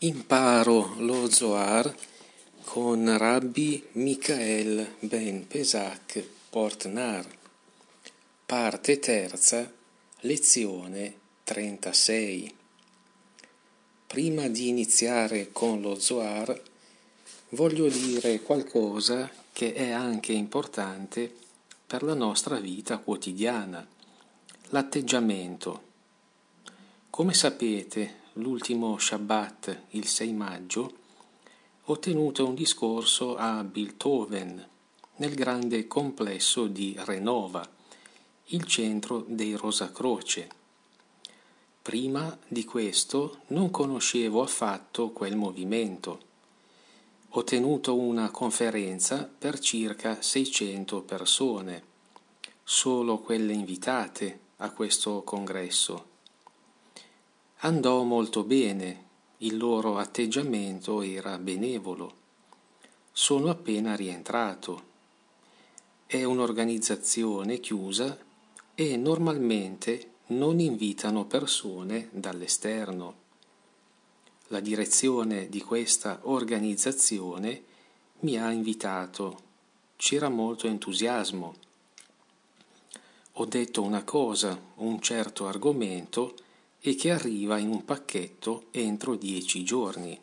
Imparo lo Zohar con Rabbi Michael ben Pesach Portnar, parte terza, lezione 36. Prima di iniziare con lo Zohar, voglio dire qualcosa che è anche importante per la nostra vita quotidiana, l'atteggiamento. Come sapete, l'ultimo Shabbat, il 6 maggio, ho tenuto un discorso a Bilthoven, nel grande complesso di Renova, il centro dei Rosacroce. Prima di questo non conoscevo affatto quel movimento. Ho tenuto una conferenza per circa 600 persone, solo quelle invitate a questo congresso. Andò molto bene, il loro atteggiamento era benevolo. Sono appena rientrato. È un'organizzazione chiusa e normalmente non invitano persone dall'esterno. La direzione di questa organizzazione mi ha invitato. C'era molto entusiasmo. Ho detto una cosa, un certo argomento, e che arriva in un pacchetto entro 10 giorni.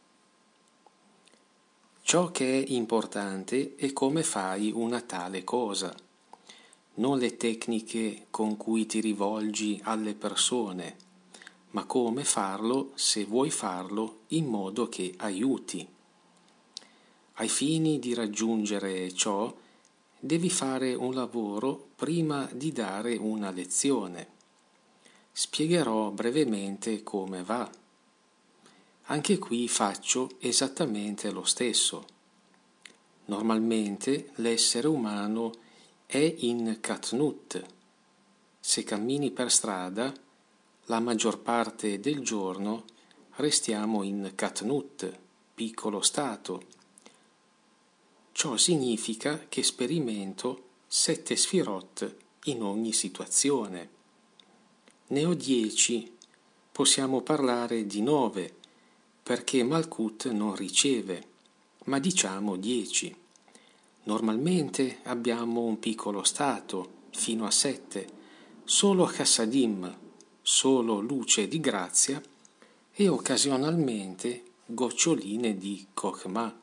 Ciò che è importante è come fai una tale cosa, non le tecniche con cui ti rivolgi alle persone, ma come farlo se vuoi farlo in modo che aiuti. Ai fini di raggiungere ciò, devi fare un lavoro prima di dare una lezione. Spiegherò brevemente come va. Anche qui faccio esattamente lo stesso. Normalmente l'essere umano è in katnut. Se cammini per strada, la maggior parte del giorno restiamo in katnut, piccolo stato. Ciò significa che sperimento 7 sfirot in ogni situazione. Ne ho 10, possiamo parlare di 9, perché Malkut non riceve, ma diciamo 10. Normalmente abbiamo un piccolo stato, fino a 7, solo Chassadim, solo luce di grazia, e occasionalmente goccioline di Chokhmah.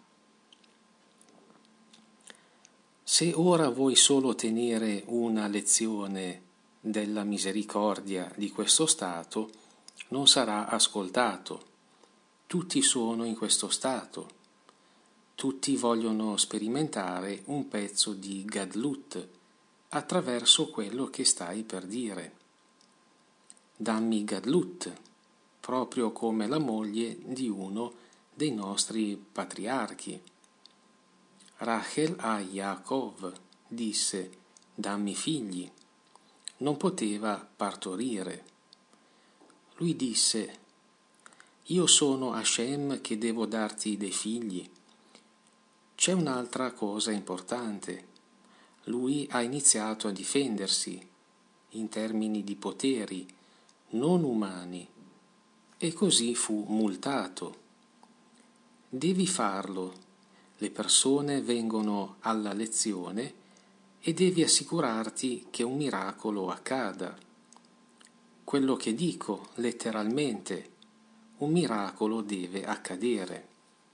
Se ora vuoi solo tenere una lezione della misericordia di questo stato, non sarà ascoltato. Tutti sono in questo stato. Tutti vogliono sperimentare un pezzo di Gadlut attraverso quello che stai per dire. Dammi Gadlut, proprio come la moglie di uno dei nostri patriarchi. Rachel a Yaakov disse: dammi figli. Non poteva partorire. Lui disse: io sono Hashem che devo darti dei figli. C'è un'altra cosa importante. Lui ha iniziato a difendersi in termini di poteri non umani e così fu multato. Devi farlo. Le persone vengono alla lezione e devi assicurarti che un miracolo accada. Quello che dico letteralmente, un miracolo deve accadere.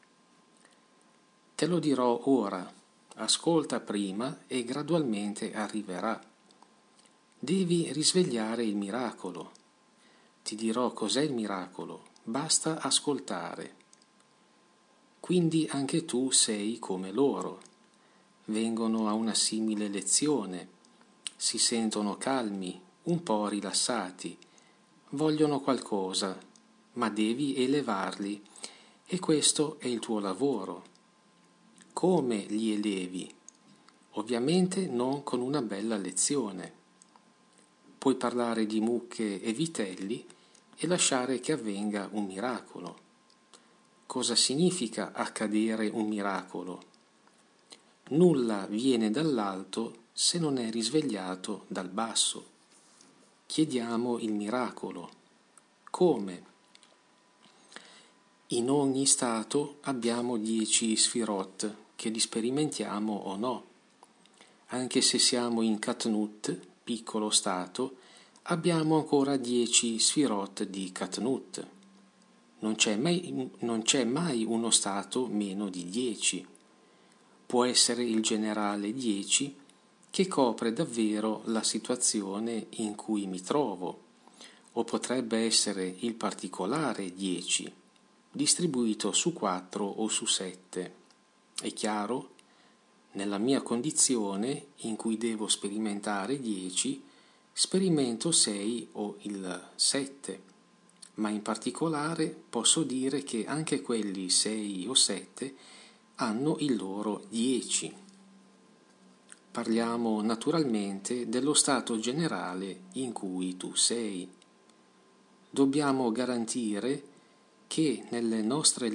Te lo dirò ora, ascolta prima e gradualmente arriverà. Devi risvegliare il miracolo. Ti dirò cos'è il miracolo, basta ascoltare. Quindi anche tu sei come loro. Vengono a una simile lezione, si sentono calmi, un po' rilassati, vogliono qualcosa, ma devi elevarli e questo è il tuo lavoro. Come li elevi? Ovviamente non con una bella lezione. Puoi parlare di mucche e vitelli e lasciare che avvenga un miracolo. Cosa significa accadere un miracolo? Nulla viene dall'alto se non è risvegliato dal basso. Chiediamo il miracolo. Come? In ogni stato abbiamo 10 sfirot, che li sperimentiamo o no. Anche se siamo in Katnut, piccolo stato, abbiamo ancora 10 sfirot di Katnut. Non c'è mai uno stato meno di 10. Può essere il generale 10 che copre davvero la situazione in cui mi trovo, o potrebbe essere il particolare 10, distribuito su 4 o su 7. È chiaro? Nella mia condizione, in cui devo sperimentare 10, sperimento 6 o il 7, ma in particolare posso dire che anche quelli 6 o 7 hanno il loro 10. Parliamo naturalmente dello stato generale in cui tu sei. Dobbiamo garantire che nelle nostre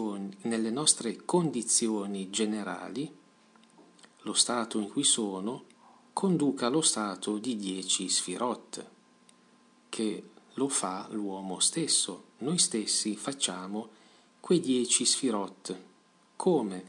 condizioni generali, lo stato in cui sono conduca allo stato di 10 sfirot, che lo fa l'uomo stesso. Noi stessi facciamo quei 10 sfirot. Come?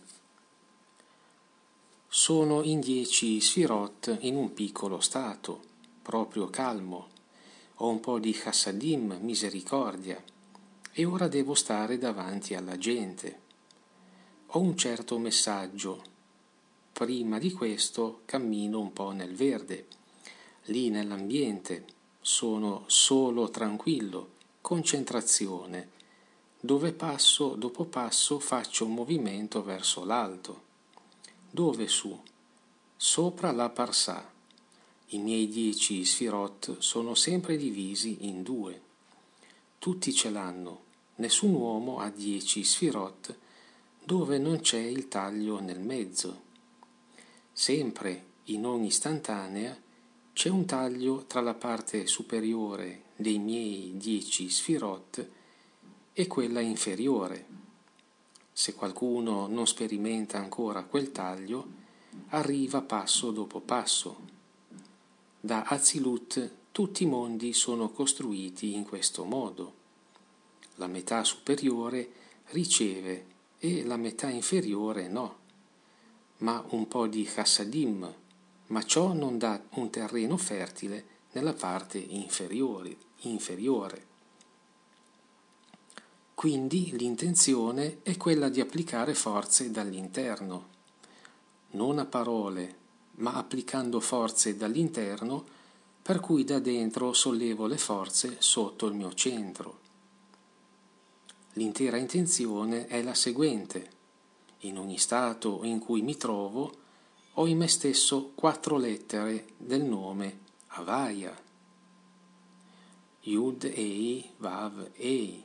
Sono in 10 sfirot in un piccolo stato, proprio calmo. Ho un po' di chassadim, misericordia, e ora devo stare davanti alla gente. Ho un certo messaggio. Prima di questo cammino un po' nel verde. Lì nell'ambiente sono solo tranquillo, concentrazione. Dove passo dopo passo faccio un movimento verso l'alto. Dove su? Sopra la parsà. I miei 10 sfirot sono sempre divisi in 2. Tutti ce l'hanno. Nessun uomo ha 10 sfirot dove non c'è il taglio nel mezzo. Sempre, in ogni istantanea, c'è un taglio tra la parte superiore dei miei 10 sfirot e quella inferiore. Se qualcuno non sperimenta ancora quel taglio, arriva passo dopo passo. Da Azilut tutti i mondi sono costruiti in questo modo. La metà superiore riceve e la metà inferiore no. Ma un po' di chassadim, ma ciò non dà un terreno fertile nella parte inferiore. Quindi l'intenzione è quella di applicare forze dall'interno, non a parole, ma applicando forze dall'interno, per cui da dentro sollevo le forze sotto il mio centro. L'intera intenzione è la seguente. In ogni stato in cui mi trovo, ho in me stesso 4 lettere del nome Havaya. Yud Ei Vav Ei.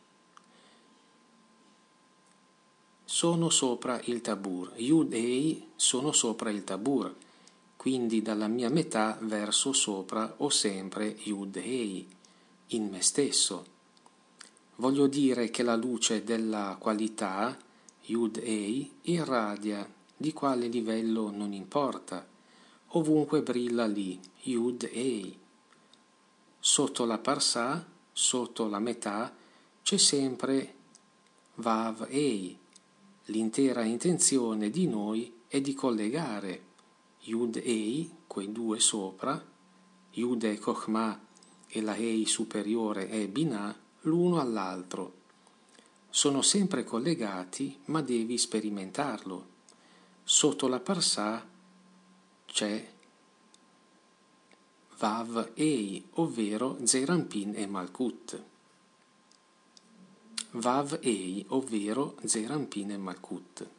Sono sopra il tabur. Yud Ei sono sopra il tabur. Quindi dalla mia metà verso sopra ho sempre Yud Ei, in me stesso. Voglio dire che la luce della qualità, Yud Ei, irradia, di quale livello non importa. Ovunque brilla lì, Yud Ei. Sotto la parsà, sotto la metà, c'è sempre Vav Ei. L'intera intenzione di noi è di collegare Yud Ei, quei 2 sopra, Yud è Chokhmah e la Ei superiore è Binah, l'uno all'altro. Sono sempre collegati, ma devi sperimentarlo. Sotto la parsà c'è Vav Ei, ovvero Zeranpin e Malkut. Vav Ei, ovvero Zeranpin e Malkut.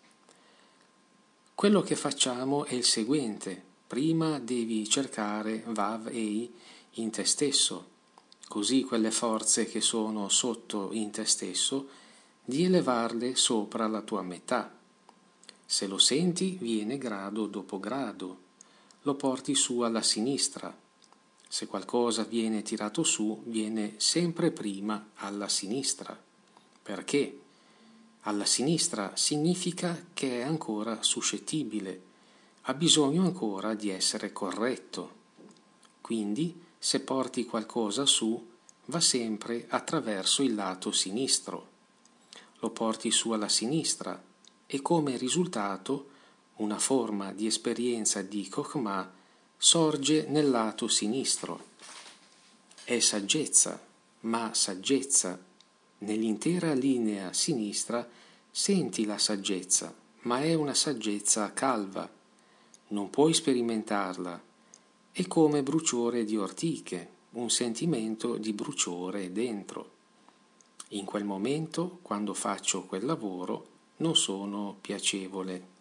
Quello che facciamo è il seguente. Prima devi cercare Vav Ei in te stesso, così quelle forze che sono sotto in te stesso, di elevarle sopra la tua metà. Se lo senti, viene grado dopo grado. Lo porti su alla sinistra. Se qualcosa viene tirato su, viene sempre prima alla sinistra. Perché? Alla sinistra significa che è ancora suscettibile, ha bisogno ancora di essere corretto. Quindi, se porti qualcosa su, va sempre attraverso il lato sinistro. lo porti su alla sinistra e come risultato una forma di esperienza di Chokhmah sorge nel lato sinistro. È saggezza, ma saggezza. Nell'intera linea sinistra senti la saggezza, ma è una saggezza calva. Non puoi sperimentarla. È come bruciore di ortiche, un sentimento di bruciore dentro. In quel momento, quando faccio quel lavoro, non sono piacevole.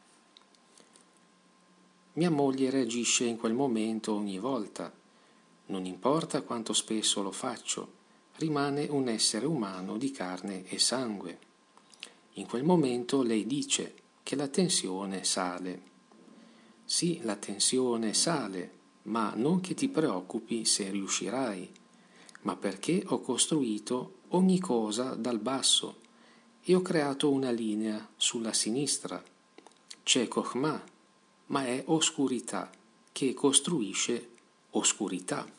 Mia moglie reagisce in quel momento ogni volta. Non importa quanto spesso lo faccio, rimane un essere umano di carne e sangue. In quel momento lei dice che la tensione sale. Sì, la tensione sale, ma non che ti preoccupi se riuscirai, ma perché ho costruito ogni cosa dal basso e ho creato una linea sulla sinistra. C'è Chokhmah, ma è oscurità che costruisce oscurità.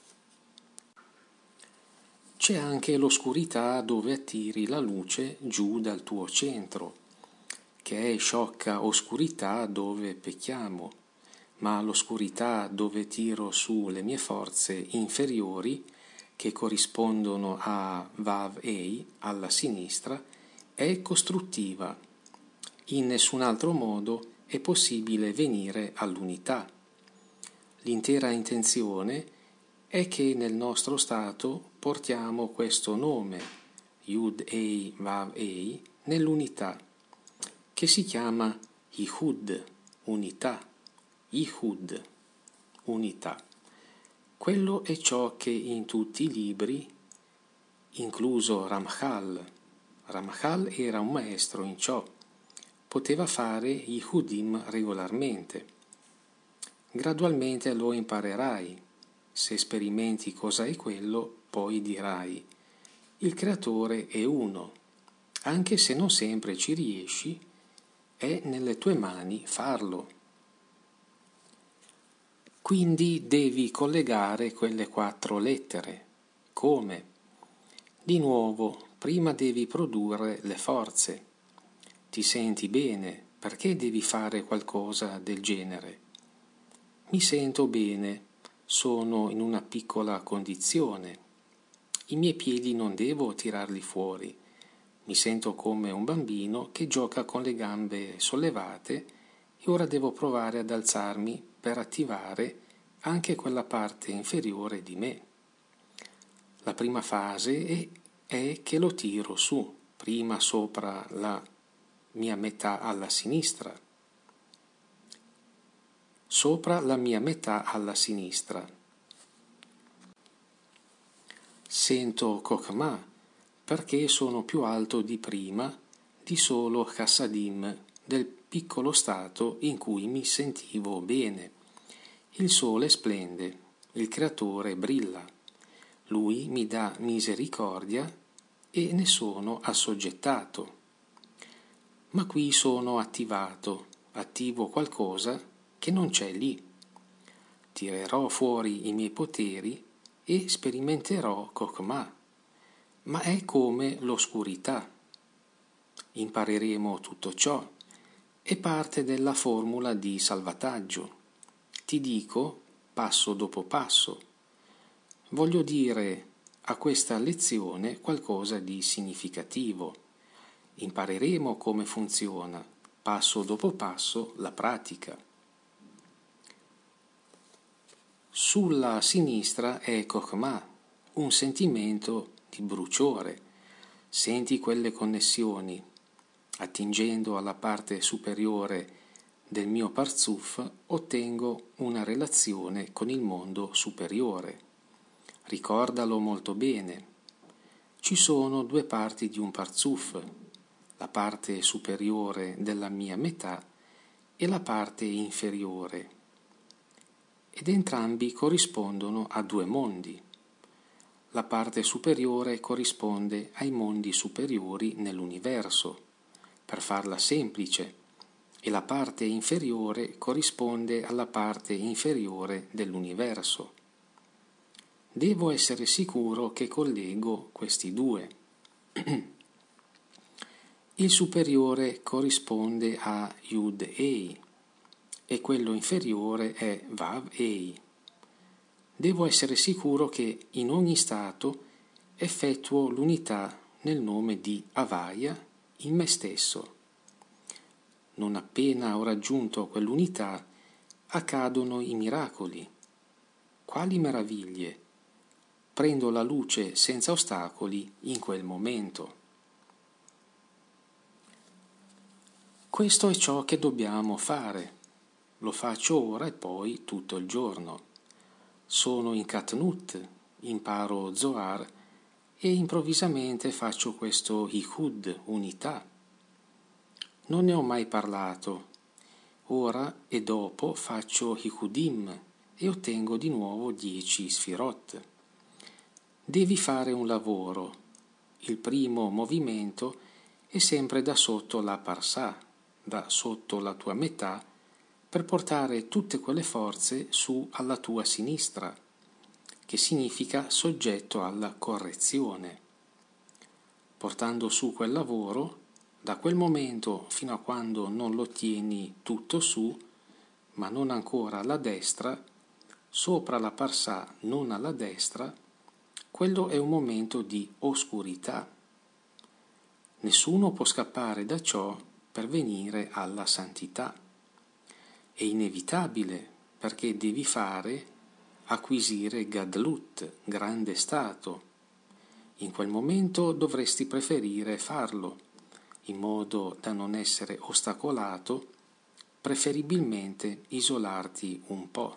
C'è anche l'oscurità dove attiri la luce giù dal tuo centro, che è sciocca oscurità dove pecchiamo, ma l'oscurità dove tiro su le mie forze inferiori, che corrispondono a Vav-Ei, alla sinistra, è costruttiva. In nessun altro modo è possibile venire all'unità. L'intera intenzione è che nel nostro stato portiamo questo nome, Yud-Ei, Vav-Ei, nell'unità, che si chiama Ihud, unità. Ihud, unità. Quello è ciò che in tutti i libri, incluso Ramchal era un maestro in ciò, poteva fare Ihudim regolarmente. Gradualmente lo imparerai. Se sperimenti cosa è quello, poi dirai: il creatore è uno. Anche se non sempre ci riesci, è nelle tue mani farlo. Quindi devi collegare quelle 4 lettere. Come? Di nuovo, prima devi produrre le forze. Ti senti bene, perché devi fare qualcosa del genere? Mi sento bene, sono in una piccola condizione. I miei piedi non devo tirarli fuori. Mi sento come un bambino che gioca con le gambe sollevate e ora devo provare ad alzarmi per attivare anche quella parte inferiore di me. La prima fase è che lo tiro su, prima sopra la mia metà alla sinistra. Sopra la mia metà alla sinistra. Sento Chokhmah perché sono più alto di prima di solo Chassadim, del piccolo stato in cui mi sentivo bene. Il sole splende, il creatore brilla, lui mi dà misericordia e ne sono assoggettato. Ma qui sono attivo qualcosa che non c'è lì. Tirerò fuori i miei poteri e sperimenterò Chokhmah, ma è come l'oscurità. Impareremo tutto ciò, è parte della formula di salvataggio. Ti dico passo dopo passo. Voglio dire a questa lezione qualcosa di significativo. Impareremo come funziona, passo dopo passo, la pratica. Sulla sinistra è Chokhmah, un sentimento di bruciore. Senti quelle connessioni. Attingendo alla parte superiore del mio Parzuf ottengo una relazione con il mondo superiore. Ricordalo molto bene. Ci sono 2 parti di un Parzuf, la parte superiore della mia metà e la parte inferiore, ed entrambi corrispondono a 2 mondi. La parte superiore corrisponde ai mondi superiori nell'universo, per farla semplice, e la parte inferiore corrisponde alla parte inferiore dell'universo. Devo essere sicuro che collego questi 2. Il superiore corrisponde a Yud-Ei e quello inferiore è Vav-Ei. Devo essere sicuro che in ogni stato effettuo l'unità nel nome di Avaya in me stesso. Non appena ho raggiunto quell'unità, accadono i miracoli. Quali meraviglie! Prendo la luce senza ostacoli in quel momento. Questo è ciò che dobbiamo fare. Lo faccio ora e poi tutto il giorno. Sono in Katnut, imparo Zohar e improvvisamente faccio questo Ichud, unità. Non ne ho mai parlato. Ora e dopo faccio Ichudim e ottengo di nuovo 10 Sfirot. Devi fare un lavoro. Il primo movimento è sempre da sotto la Parsà, da sotto la tua metà, per portare tutte quelle forze su alla tua sinistra, che significa soggetto alla correzione. Portando su quel lavoro, da quel momento fino a quando non lo tieni tutto su, ma non ancora alla destra, sopra la Parsà non alla destra, quello è un momento di oscurità. Nessuno può scappare da ciò per venire alla santità. È inevitabile perché devi acquisire Gadlut, grande stato. In quel momento dovresti preferire farlo, in modo da non essere ostacolato, preferibilmente isolarti un po'.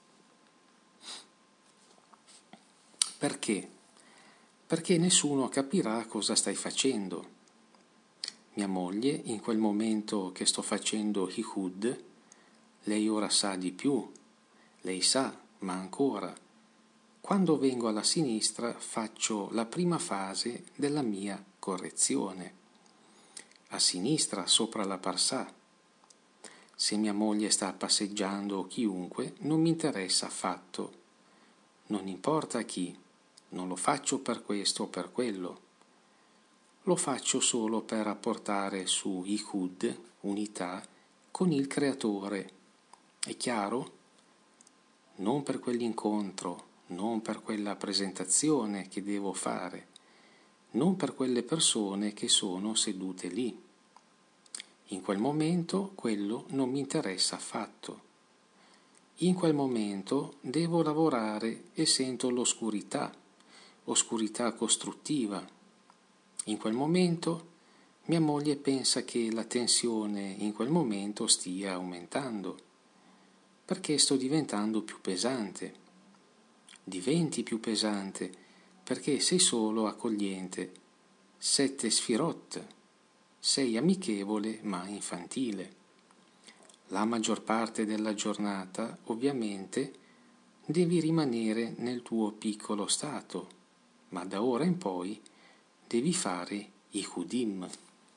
Perché? Perché nessuno capirà cosa stai facendo. Mia moglie, in quel momento che sto facendo Ichud, lei ora sa di più, lei sa, ma ancora. Quando vengo alla sinistra faccio la prima fase della mia correzione. A sinistra, sopra la Parsà. Se mia moglie sta passeggiando o chiunque, non mi interessa affatto. Non importa chi, non lo faccio per questo o per quello. Lo faccio solo per apportare su Ichud, unità, con il Creatore. È chiaro? Non per quell'incontro, non per quella presentazione che devo fare, non per quelle persone che sono sedute lì. In quel momento quello non mi interessa affatto. In quel momento devo lavorare e sento l'oscurità, oscurità costruttiva. In quel momento mia moglie pensa che la tensione in quel momento stia aumentando, perché sto diventando più pesante. Diventi più pesante perché sei solo accogliente. 7 Sfirot. Sei amichevole ma infantile. La maggior parte della giornata, ovviamente, devi rimanere nel tuo piccolo stato, ma da ora in poi devi fare Ichudim.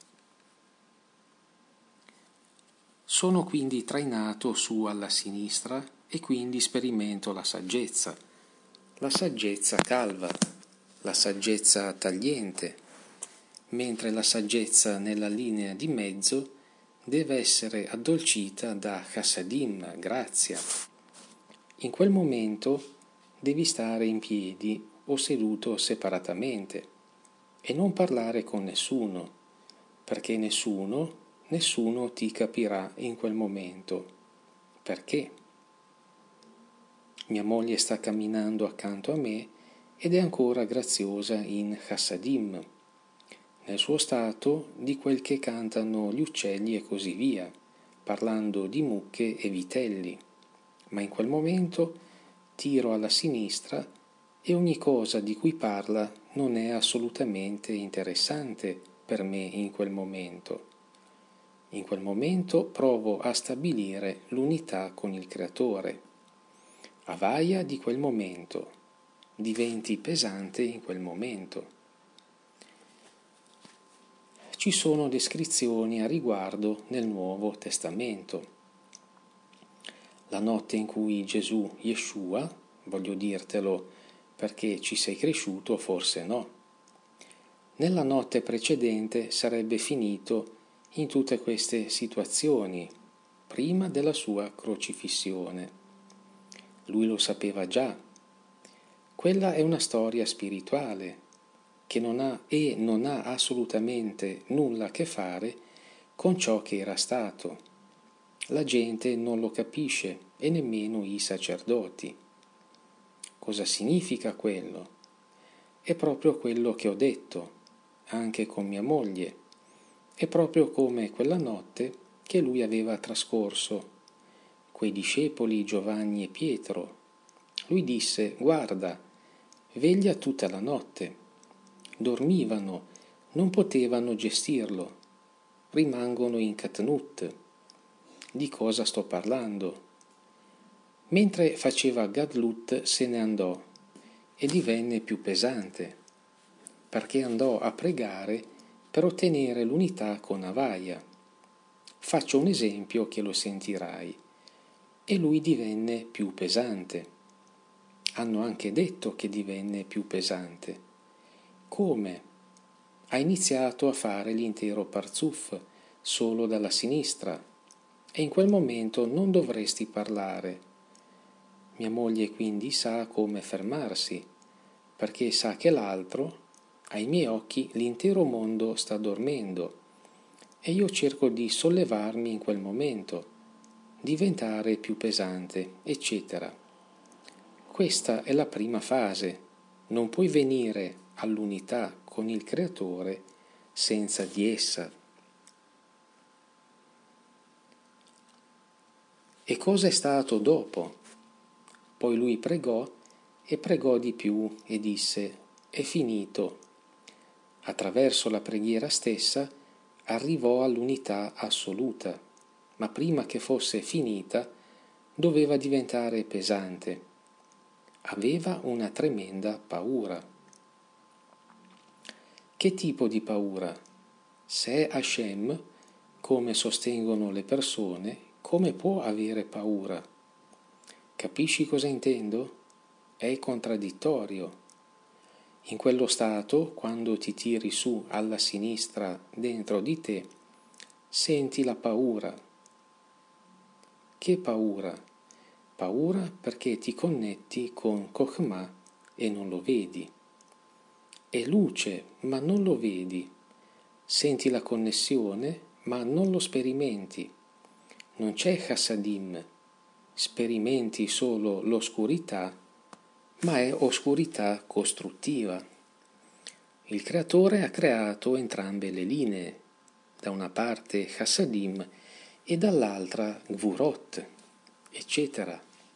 Sono quindi trainato su alla sinistra e quindi sperimento la saggezza calva, la saggezza tagliente, mentre la saggezza nella linea di mezzo deve essere addolcita da Chassadim, grazia. In quel momento devi stare in piedi o seduto separatamente e non parlare con nessuno, perché nessuno ti capirà in quel momento. Perché? Mia moglie sta camminando accanto a me ed è ancora graziosa in Chassadim, nel suo stato di quel che cantano gli uccelli e così via, parlando di mucche e vitelli, ma in quel momento tiro alla sinistra e ogni cosa di cui parla non è assolutamente interessante per me in quel momento. In quel momento provo a stabilire l'unità con il Creatore. Avaya di quel momento, diventi pesante in quel momento. Ci sono descrizioni a riguardo nel Nuovo Testamento. La notte in cui Gesù, Yeshua, voglio dirtelo perché ci sei cresciuto, forse no. nella notte precedente sarebbe finito in tutte queste situazioni, prima della sua crocifissione. Lui lo sapeva già. Quella è una storia spirituale che non ha assolutamente nulla a che fare con ciò che era stato. La gente non lo capisce e nemmeno i sacerdoti. Cosa significa quello? È proprio quello che ho detto, anche con mia moglie. È proprio come quella notte che lui aveva trascorso. Quei discepoli Giovanni e Pietro. Lui disse: guarda, veglia tutta la notte. Dormivano, non potevano gestirlo. Rimangono in Catnut. Di cosa sto parlando? Mentre faceva Gadlut se ne andò e divenne più pesante, perché andò a pregare per ottenere l'unità con Avaia. Faccio un esempio che lo sentirai. E lui divenne più pesante. Hanno anche detto che divenne più pesante. Come? Ha iniziato a fare l'intero parzuf solo dalla sinistra e in quel momento non dovresti parlare. Mia moglie quindi sa come fermarsi, perché sa che l'altro, ai miei occhi, l'intero mondo sta dormendo e io cerco di sollevarmi in quel momento, diventare più pesante, eccetera. Questa è la prima fase. Non puoi venire all'unità con il Creatore senza di essa. E cosa è stato dopo? Poi lui pregò e pregò di più e disse: è finito. Attraverso la preghiera stessa arrivò all'unità assoluta, ma prima che fosse finita doveva diventare pesante. Aveva una tremenda paura. Che tipo di paura? Se è Hashem, come sostengono le persone, come può avere paura? Capisci cosa intendo? È contraddittorio. In quello stato, quando ti tiri su alla sinistra dentro di te, senti la paura. Che paura? Paura perché ti connetti con Chokhmah e non lo vedi. È luce, ma non lo vedi. Senti la connessione, ma non lo sperimenti. Non c'è Chassadim. Sperimenti solo l'oscurità, ma è oscurità costruttiva. Il Creatore ha creato entrambe le linee, da una parte Chassadim e dall'altra Gvurot, eccetera.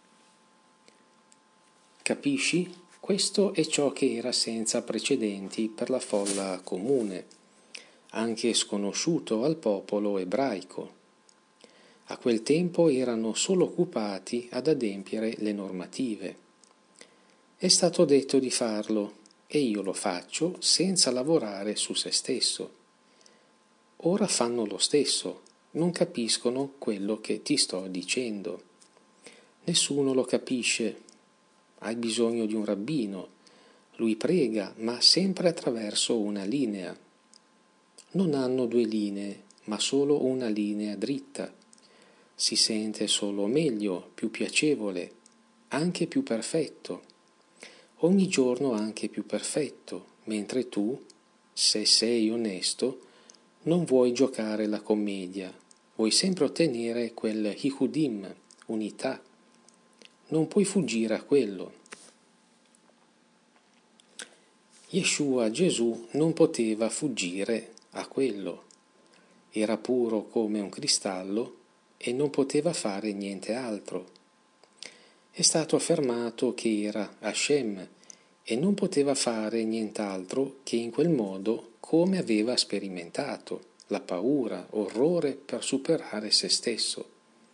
Capisci? Questo è ciò che era senza precedenti per la folla comune, anche sconosciuto al popolo ebraico. A quel tempo erano solo occupati ad adempiere le normative. È stato detto di farlo e io lo faccio senza lavorare su se stesso. Ora fanno lo stesso, non capiscono quello che ti sto dicendo. Nessuno lo capisce. Hai bisogno di un rabbino. Lui prega, ma sempre attraverso una linea. Non hanno due linee, ma solo una linea dritta. Si sente solo meglio, più piacevole, anche più perfetto. Ogni giorno anche più perfetto, mentre tu, se sei onesto, non vuoi giocare la commedia, vuoi sempre ottenere quel hichudim, unità. Non puoi fuggire a quello. Yeshua, Gesù, non poteva fuggire a quello. Era puro come un cristallo e non poteva fare niente altro. È stato affermato che era Hashem e non poteva fare nient'altro che in quel modo come aveva sperimentato la paura, orrore per superare se stesso.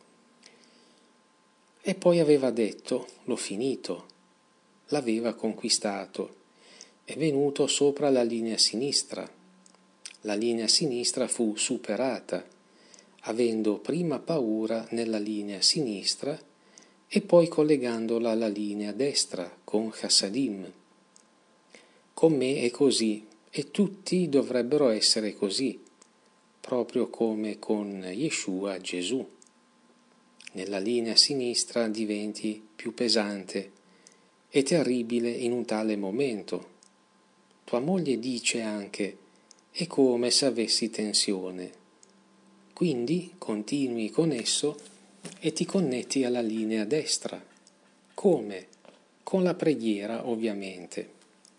E poi aveva detto: l'ho finito, l'aveva conquistato, è venuto sopra la linea sinistra. La linea sinistra fu superata, avendo prima paura nella linea sinistra e poi collegandola alla linea destra con Chassadim. Con me è così e tutti dovrebbero essere così, proprio come con Yeshua Gesù. Nella linea sinistra diventi più pesante e terribile in un tale momento. Tua moglie dice anche: è come se avessi tensione. Quindi continui con esso e ti connetti alla linea destra. Come? Con la preghiera, ovviamente.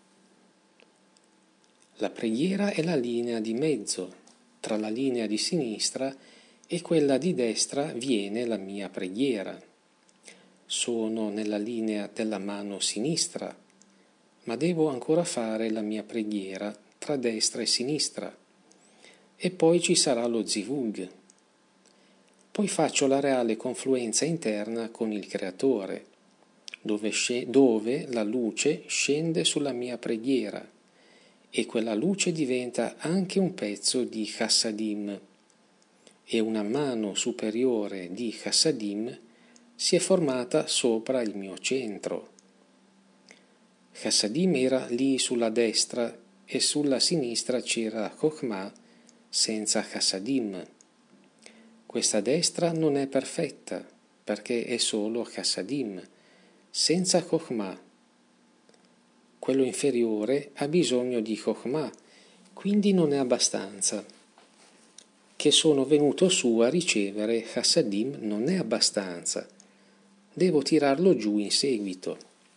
La preghiera è la linea di mezzo. Tra la linea di sinistra e quella di destra viene la mia preghiera. Sono nella linea della mano sinistra, ma devo ancora fare la mia preghiera tra destra e sinistra. E poi ci sarà lo zivug. Poi faccio la reale confluenza interna con il Creatore, dove la luce scende sulla mia preghiera e quella luce diventa anche un pezzo di Chassadim e una mano superiore di Chassadim si è formata sopra il mio centro. Chassadim era lì sulla destra e sulla sinistra c'era Chokhmah senza Chassadim. Questa destra non è perfetta perché è solo Chassadim, senza Chokhmah. Quello inferiore ha bisogno di Chokhmah, quindi non è abbastanza. Che sono venuto su a ricevere Chassadim non è abbastanza. Devo tirarlo giù in seguito.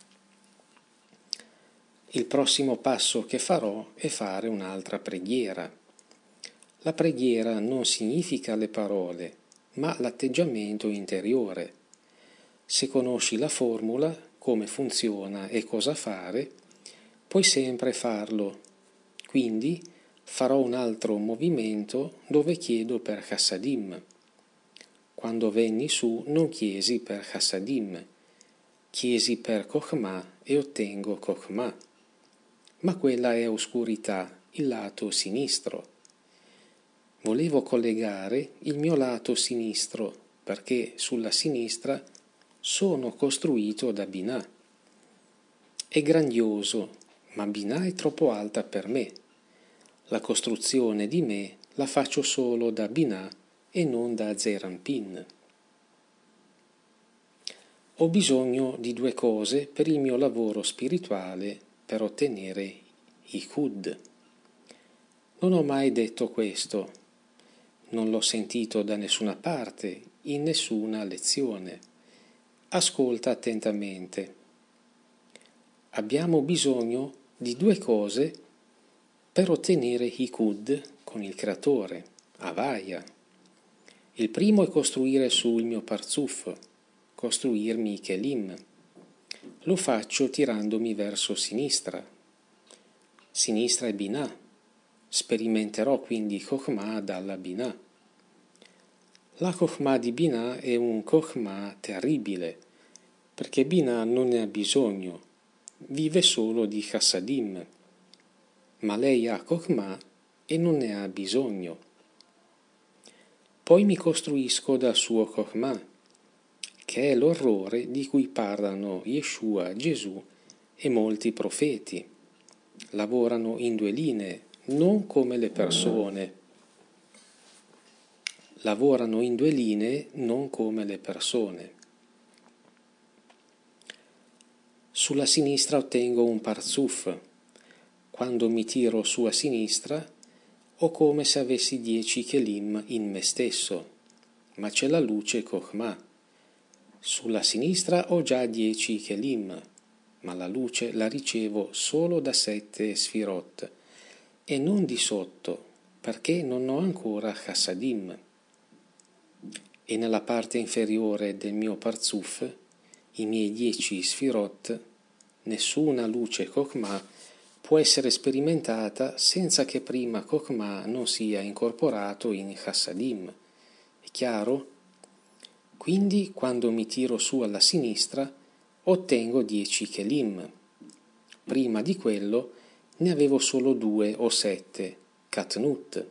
Il prossimo passo che farò è fare un'altra preghiera. La preghiera non significa le parole, ma l'atteggiamento interiore. Se conosci la formula, come funziona e cosa fare, puoi sempre farlo. Quindi farò un altro movimento dove chiedo per Chassadim. Quando venni su non chiesi per Chassadim, chiesi per Chokhmah e ottengo Chokhmah. Ma quella è oscurità, il lato sinistro. Volevo collegare il mio lato sinistro perché sulla sinistra sono costruito da Binah. È grandioso, ma Binah è troppo alta per me. La costruzione di me la faccio solo da Binah e non da Zeir Anpin. Ho bisogno di due cose per il mio lavoro spirituale per ottenere Yichud. Non ho mai detto questo, non l'ho sentito da nessuna parte, in nessuna lezione. Ascolta attentamente. Abbiamo bisogno di due cose per ottenere Yichud con il Creatore, Havaya. Il primo è costruire su il mio Parzuf, costruirmi i Kelim. Lo faccio tirandomi verso sinistra. Sinistra è Binah. Sperimenterò quindi Chokhmah dalla Binah. La Chokhmah di Binah è un Chokhmah terribile, perché Binah non ne ha bisogno, vive solo di Chassadim, ma lei ha Chokhmah e non ne ha bisogno. Poi mi costruisco dal suo Chokhmah, che è l'orrore di cui parlano Yeshua, Gesù e molti profeti. Lavorano in due linee, non come le persone. Lavorano in due linee, non come le persone. Sulla sinistra ottengo un Parzuf. Quando mi tiro su a sinistra ho come se avessi 10 Kelim in me stesso, ma c'è la luce Chokhmah. Sulla sinistra ho già 10 Kelim, ma la luce la ricevo solo da 7 Sfirot e non di sotto, perché non ho ancora Chassadim. E nella parte inferiore del mio Parzuf, i miei 10 Sfirot, nessuna luce Chokhmah può essere sperimentata senza che prima Chokhmah non sia incorporato in Chassadim. È chiaro? Quindi quando mi tiro su alla sinistra ottengo 10 Kelim. Prima di quello ne avevo solo 2 o 7, Katnut.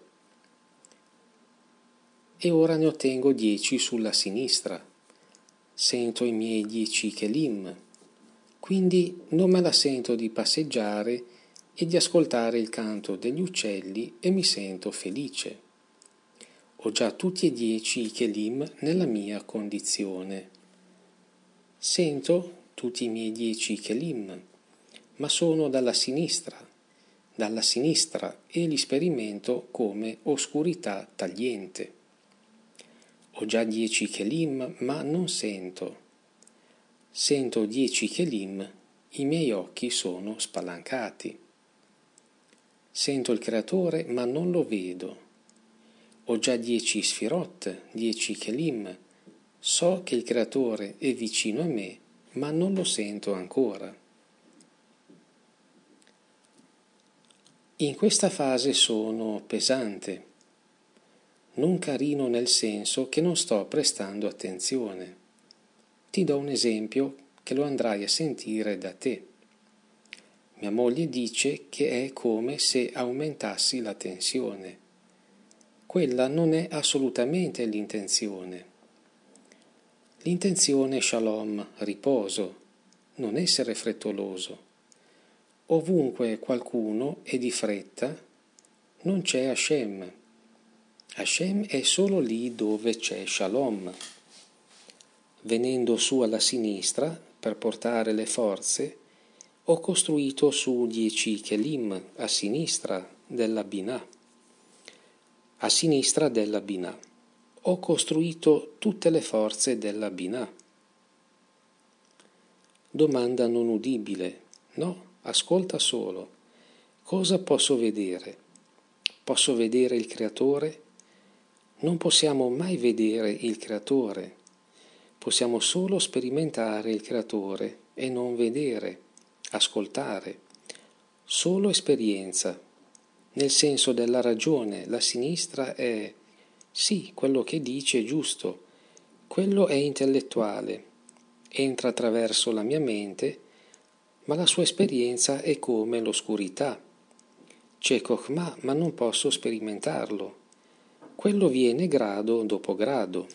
E ora ne ottengo 10 sulla sinistra. Sento i miei 10 Kelim. Quindi non me la sento di passeggiare e di ascoltare il canto degli uccelli e mi sento felice. Ho già tutti e 10 i Kelim nella mia condizione. Sento tutti i miei 10 Kelim, ma sono dalla sinistra e li sperimento come oscurità tagliente. Ho già 10 Kelim, ma non sento. Sento 10 Kelim, i miei occhi sono spalancati. Sento il Creatore, ma non lo vedo. Ho già 10 Sfirot, 10 Kelim. So che il Creatore è vicino a me, ma non lo sento ancora. In questa fase sono pesante, non carino nel senso che non sto prestando attenzione. Ti do un esempio che lo andrai a sentire da te. Mia moglie dice che è come se aumentassi la tensione. Quella non è assolutamente l'intenzione. L'intenzione è shalom, riposo, non essere frettoloso. Ovunque qualcuno è di fretta, non c'è Hashem. Hashem è solo lì dove c'è shalom. Venendo su alla sinistra per portare le forze, ho costruito su 10 Kelim a sinistra della Binah. A sinistra della Binah. Ho costruito tutte le forze della Binah. Domanda non udibile. No, ascolta solo. Cosa posso vedere? Posso vedere il Creatore? Non possiamo mai vedere il Creatore. Possiamo solo sperimentare il Creatore e non vedere, ascoltare. Solo esperienza. Nel senso della ragione, la sinistra è sì, quello che dice è giusto, quello è intellettuale, entra attraverso la mia mente, ma la sua esperienza è come l'oscurità. C'è Chokhmah, ma non posso sperimentarlo. Quello viene grado dopo grado.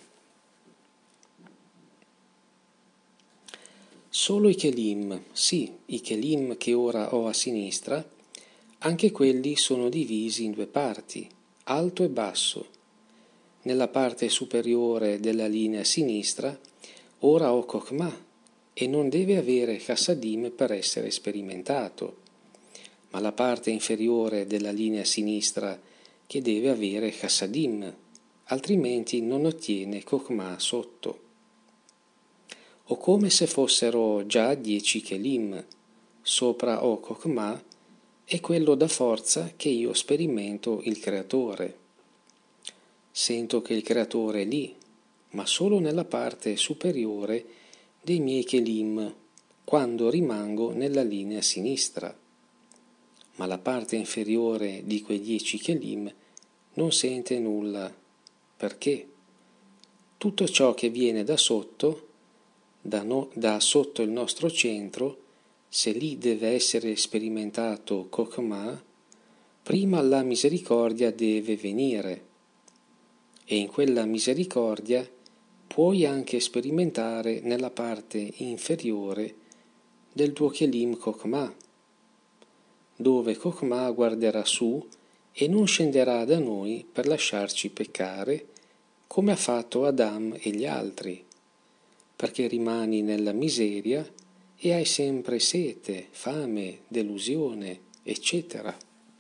Solo i Kelim, sì, i Kelim che ora ho a sinistra, anche quelli sono divisi in due parti, alto e basso. Nella parte superiore della linea sinistra ora ho Chokhmah e non deve avere Chassadim per essere sperimentato, ma la parte inferiore della linea sinistra che deve avere Chassadim, altrimenti non ottiene Chokhmah sotto. O come se fossero già 10 Kelim, sopra ho Chokhmah e quello dà forza che io sperimento il Creatore. Sento che il Creatore è lì, ma solo nella parte superiore dei miei Kelim, quando rimango nella linea sinistra. Ma la parte inferiore di quei 10 Kelim non sente nulla. Perché? Tutto ciò che viene da sotto, da sotto il nostro centro, se lì deve essere sperimentato Chokhmah, prima la misericordia deve venire. E in quella misericordia puoi anche sperimentare nella parte inferiore del tuo Kelim Chokhmah, dove Chokhmah guarderà su e non scenderà da noi per lasciarci peccare come ha fatto Adam e gli altri, perché rimani nella miseria e hai sempre sete, fame, delusione, eccetera.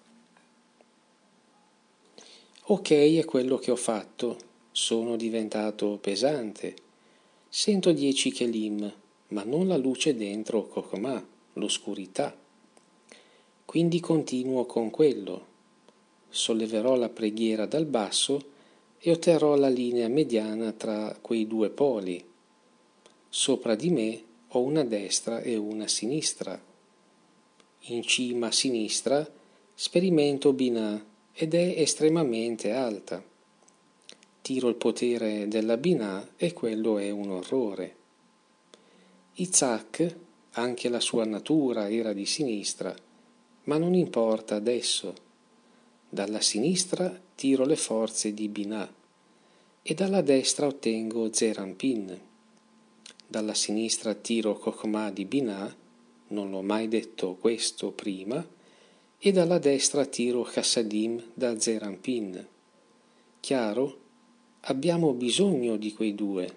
Ok, è quello che ho fatto, sono diventato pesante, sento 10 Kelim, ma non la luce dentro Chokhmah, l'oscurità. Quindi continuo con quello, solleverò la preghiera dal basso e otterrò la linea mediana tra quei due poli. Sopra di me ho una destra e una sinistra. In cima a sinistra sperimento Binah ed è estremamente alta. Tiro il potere della Binah e quello è un orrore. Isaac, anche la sua natura era di sinistra, ma non importa adesso. Dalla sinistra tiro le forze di Binah e dalla destra ottengo Zerampin. Dalla sinistra tiro Chokhmah di Binah, non l'ho mai detto questo prima, e dalla destra tiro Chassadim da Zeranpin. Chiaro? Abbiamo bisogno di quei due.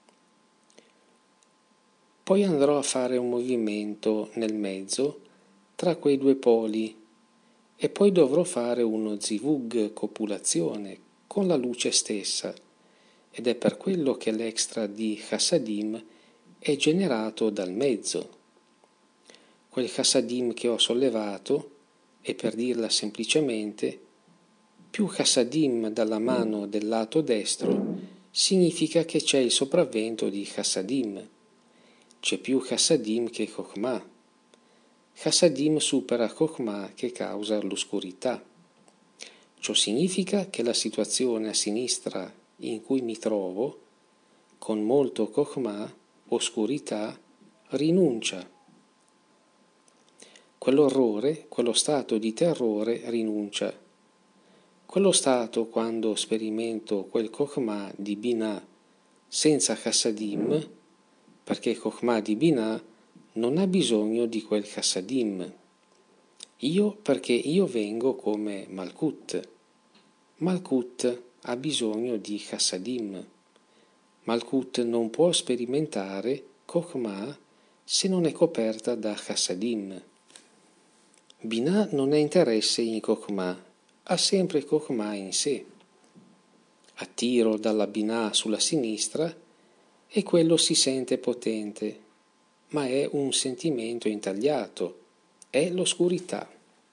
Poi andrò a fare un movimento nel mezzo tra quei due poli e poi dovrò fare uno zivug copulazione con la luce stessa, ed è per quello che l'extra di Chassadim è generato dal mezzo. Quel Chassadim che ho sollevato, e per dirla semplicemente, più Chassadim dalla mano del lato destro significa che c'è il sopravvento di Chassadim. C'è più Chassadim che Chokhmah. Chassadim supera Chokhmah che causa l'oscurità. Ciò significa che la situazione a sinistra in cui mi trovo, con molto Chokhmah, oscurità, rinuncia. Quell'orrore, quello stato di terrore rinuncia. Quello stato quando sperimento quel Chokhmah di Binah senza Chassadim, perché Chokhmah di Binah non ha bisogno di quel Chassadim. Perché io vengo come Malkut. Malkut ha bisogno di Chassadim. Malkut non può sperimentare Chokhmah se non è coperta da Chassadim. Binah non ha interesse in Chokhmah, ha sempre Chokhmah in sé. Attiro dalla Binah sulla sinistra e quello si sente potente, ma è un sentimento intagliato, è l'oscurità.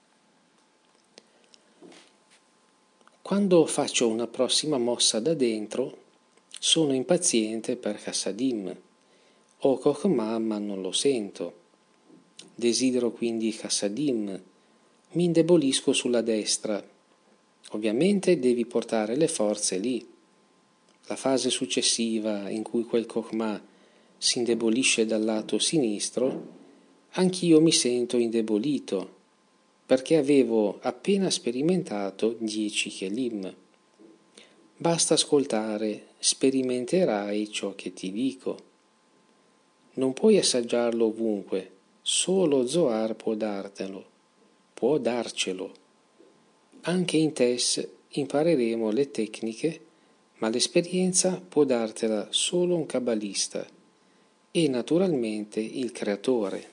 Quando faccio una prossima mossa da dentro, sono impaziente per Chassadim. Ho Chokhmah ma non lo sento. Desidero quindi Chassadim. Mi indebolisco sulla destra. Ovviamente devi portare le forze lì. La fase successiva in cui quel Chokhmah si indebolisce dal lato sinistro, anch'io mi sento indebolito, perché avevo appena sperimentato 10 Kelim. Basta ascoltare, sperimenterai ciò che ti dico. Non puoi assaggiarlo ovunque, solo Zohar può dartelo, può darcelo. Anche in Tess impareremo le tecniche, ma l'esperienza può dartela solo un kabbalista e naturalmente il creatore.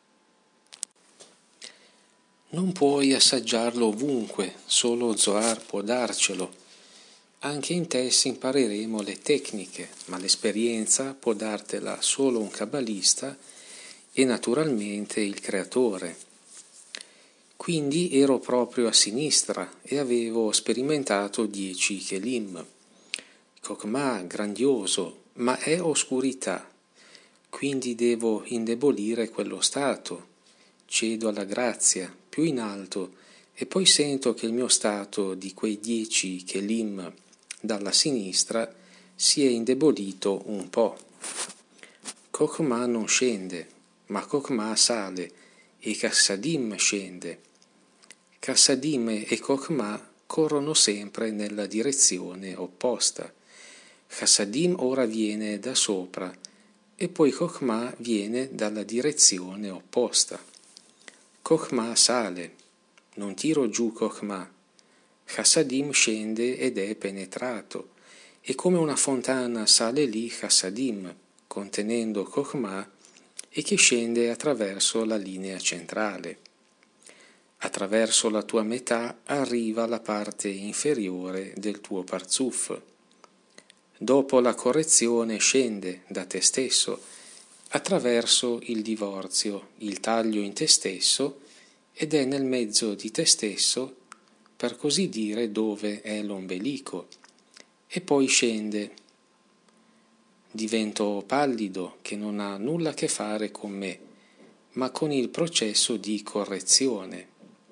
Non puoi assaggiarlo ovunque, solo Zohar può darcelo. Anche in Tess impareremo le tecniche, ma l'esperienza può dartela solo un kabbalista e naturalmente il creatore. Quindi ero proprio a sinistra e avevo sperimentato 10 Kelim. Chokhmah grandioso, ma è oscurità, quindi devo indebolire quello stato. Cedo alla grazia, più in alto, e poi sento che il mio stato di quei 10 Kelim dalla sinistra si è indebolito un po'. Chokhmah non scende, ma Chokhmah sale e Chassadim scende. Chassadim e Chokhmah corrono sempre nella direzione opposta. Chassadim ora viene da sopra e poi Chokhmah viene dalla direzione opposta. Chokhmah sale, non tiro giù Chokhmah. Chassadim scende ed è penetrato, e come una fontana sale lì Chassadim, contenendo Chokhmah, e che scende attraverso la linea centrale. Attraverso la tua metà arriva la parte inferiore del tuo parzuf. Dopo la correzione scende da te stesso, attraverso il divorzio, il taglio in te stesso, ed è nel mezzo di te stesso, per così dire, dove è l'ombelico, e poi scende. Divento pallido, che non ha nulla a che fare con me, ma con il processo di correzione.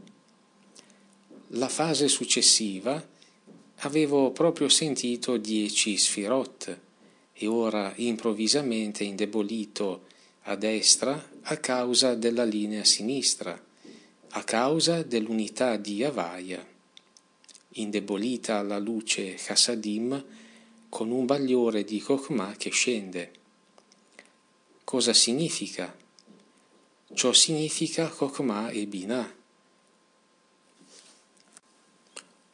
La fase successiva avevo proprio sentito 10 sfirot e ora improvvisamente indebolito a destra a causa della linea sinistra, a causa dell'unità di Havaya. Indebolita la luce Chassadim con un bagliore di Chokhmah che scende. Cosa significa? Ciò significa Chokhmah e Binah.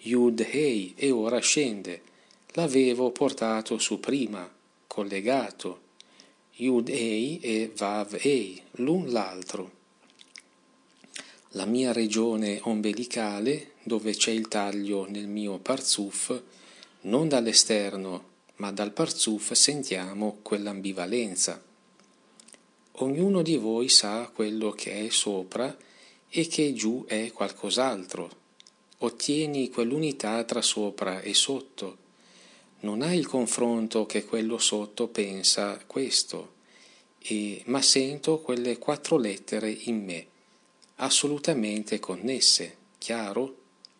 Yud Hei e ora scende. L'avevo portato su prima, collegato. Yud Hei e Vav Hei, l'un l'altro. La mia regione ombelicale, dove c'è il taglio nel mio parzuf, non dall'esterno, ma dal parzuf sentiamo quell'ambivalenza. Ognuno di voi sa quello che è sopra e che giù è qualcos'altro. Ottieni quell'unità tra sopra e sotto. Non hai il confronto che quello sotto pensa questo, ma sento quelle 4 lettere in me, assolutamente connesse, chiaro?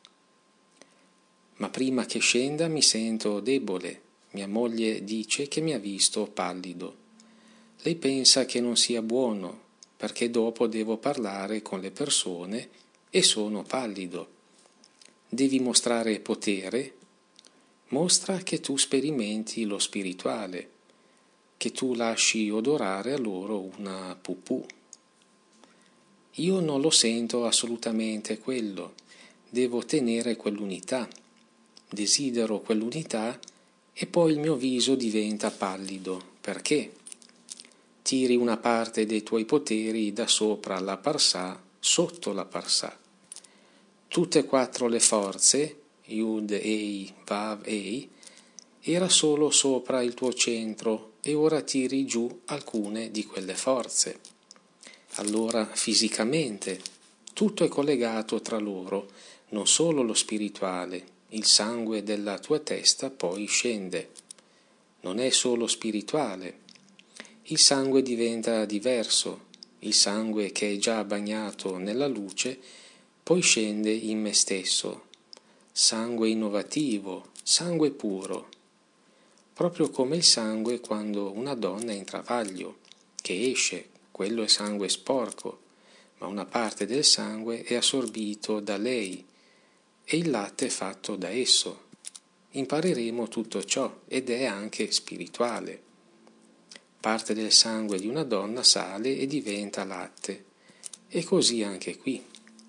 Ma prima che scenda mi sento debole. Mia moglie dice che mi ha visto pallido. Lei pensa che non sia buono, perché dopo devo parlare con le persone e sono pallido. Devi mostrare potere. Mostra che tu sperimenti lo spirituale, che tu lasci odorare a loro una pupù. Io non lo sento assolutamente quello, devo tenere quell'unità, desidero quell'unità e poi il mio viso diventa pallido. Perché? Tiri una parte dei tuoi poteri da sopra la parsà, sotto la parsà. Tutte e 4 le forze, Yud, Ei, Vav, Ei, era solo sopra il tuo centro e ora tiri giù alcune di quelle forze. Allora fisicamente tutto è collegato tra loro, non solo lo spirituale, il sangue della tua testa poi scende. Non è solo spirituale, il sangue diventa diverso, il sangue che è già bagnato nella luce poi scende in me stesso, sangue innovativo, sangue puro, proprio come il sangue quando una donna è in travaglio, che esce, quello è sangue sporco, ma una parte del sangue è assorbito da lei e il latte è fatto da esso. Impareremo tutto ciò ed è anche spirituale. Parte del sangue di una donna sale e diventa latte, e così anche qui.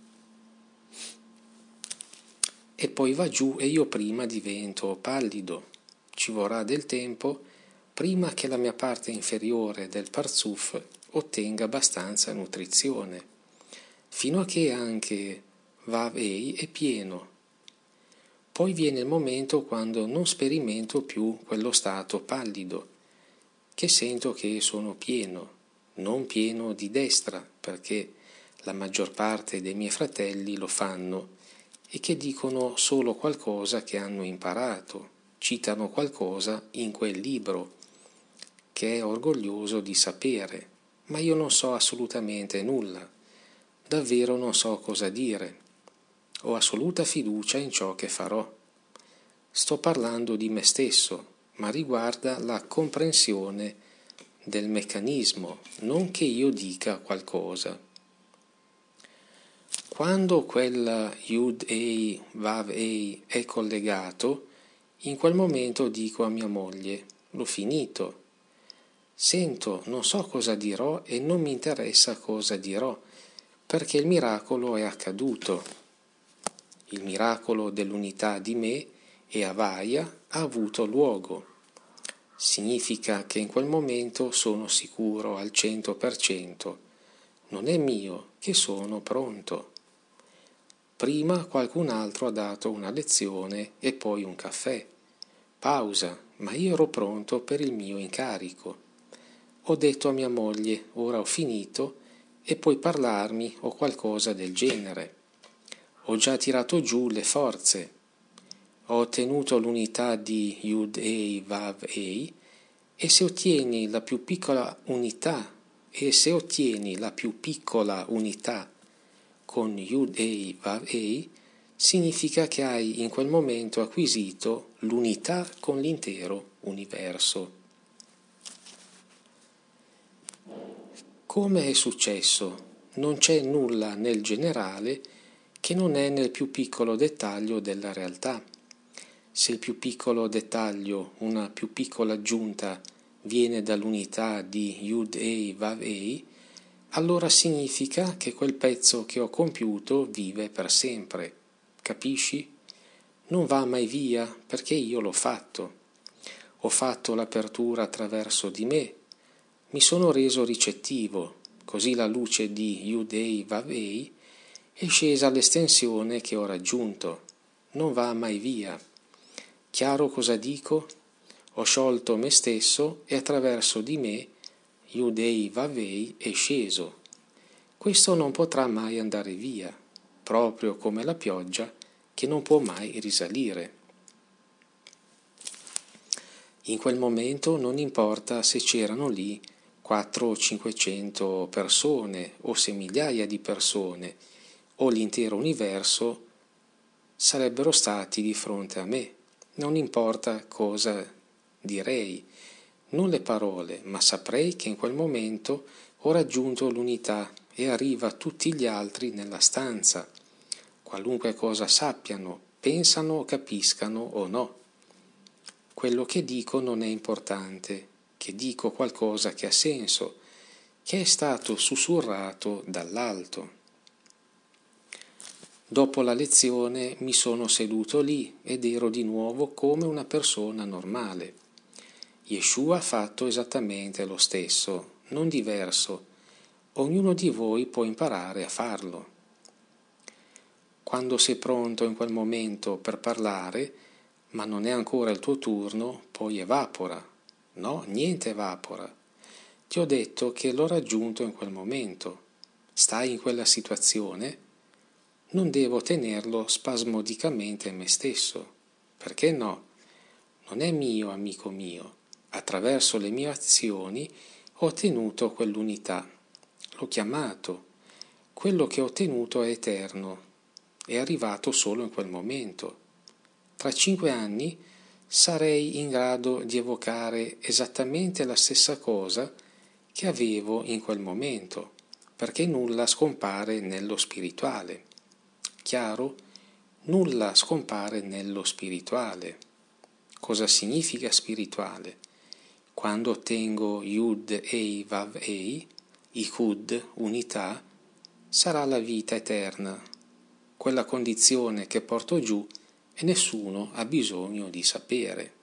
E poi va giù e io prima divento pallido. Ci vorrà del tempo prima che la mia parte inferiore del parzuf ottenga abbastanza nutrizione, fino a che anche Vav Ei è pieno. Poi viene il momento quando non sperimento più quello stato pallido, che sento che sono pieno, non pieno di destra, perché la maggior parte dei miei fratelli lo fanno e che dicono solo qualcosa che hanno imparato, citano qualcosa in quel libro, che è orgoglioso di sapere, ma io non so assolutamente nulla, davvero non so cosa dire, ho assoluta fiducia in ciò che farò. Sto parlando di me stesso, ma riguarda la comprensione del meccanismo, non che io dica qualcosa. Quando quella Yud Ei, Vav Ei è collegato, in quel momento dico a mia moglie, l'ho finito. Sento, non so cosa dirò e non mi interessa cosa dirò, perché il miracolo è accaduto. Il miracolo dell'unità di me e Avaya ha avuto luogo. Significa che in quel momento sono sicuro al 100%. Non è mio, che sono pronto. Prima qualcun altro ha dato una lezione e poi un caffè. Pausa, ma io ero pronto per il mio incarico. Ho detto a mia moglie, ora ho finito, e puoi parlarmi o qualcosa del genere. Ho già tirato giù le forze. Ho ottenuto l'unità di Yud Ei Vav Ei e se ottieni la più piccola unità con Yud Ei Vav Ei significa che hai in quel momento acquisito l'unità con l'intero universo. Come è successo? Non c'è nulla nel generale che non è nel più piccolo dettaglio della realtà. Se il più piccolo dettaglio, una più piccola aggiunta, viene dall'unità di Yud Ei Vav Ei, allora significa che quel pezzo che ho compiuto vive per sempre. Capisci? non va mai via perché io l'ho fatto. Ho fatto l'apertura attraverso di me, mi sono reso ricettivo, così la luce di Yud-Hei Vav-Hei è scesa all'estensione che ho raggiunto. Non va mai via. Chiaro cosa dico? Ho sciolto me stesso e attraverso di me Yud-Hei Vav-Hei è sceso. Questo non potrà mai andare via, proprio come la pioggia che non può mai risalire. In quel momento non importa se c'erano lì 400 o 500 persone o se migliaia di persone o l'intero universo sarebbero stati di fronte a me. Non importa cosa direi, non le parole, ma saprei che in quel momento ho raggiunto l'unità e arriva tutti gli altri nella stanza, qualunque cosa sappiano, pensano o capiscano o no. Quello che dico non è importante, che dico qualcosa che ha senso, che è stato sussurrato dall'alto. Dopo la lezione mi sono seduto lì ed ero di nuovo come una persona normale. Yeshua ha fatto esattamente lo stesso, non diverso. Ognuno di voi può imparare a farlo. Quando sei pronto in quel momento per parlare, ma non è ancora il tuo turno, poi evapora. No, niente evapora. Ti ho detto che l'ho raggiunto in quel momento. Stai in quella situazione? Non devo tenerlo spasmodicamente in me stesso. Perché no? Non è mio, amico mio. Attraverso le mie azioni ho ottenuto quell'unità. L'ho chiamato. Quello che ho ottenuto è eterno. È arrivato solo in quel momento. Tra 5 anni sarei in grado di evocare esattamente la stessa cosa che avevo in quel momento, perché nulla scompare nello spirituale. Chiaro? Nulla scompare nello spirituale. Cosa significa spirituale? Quando ottengo Yud-Hei Vav-Hei, Ikud, unità, sarà la vita eterna, quella condizione che porto giù e nessuno ha bisogno di sapere.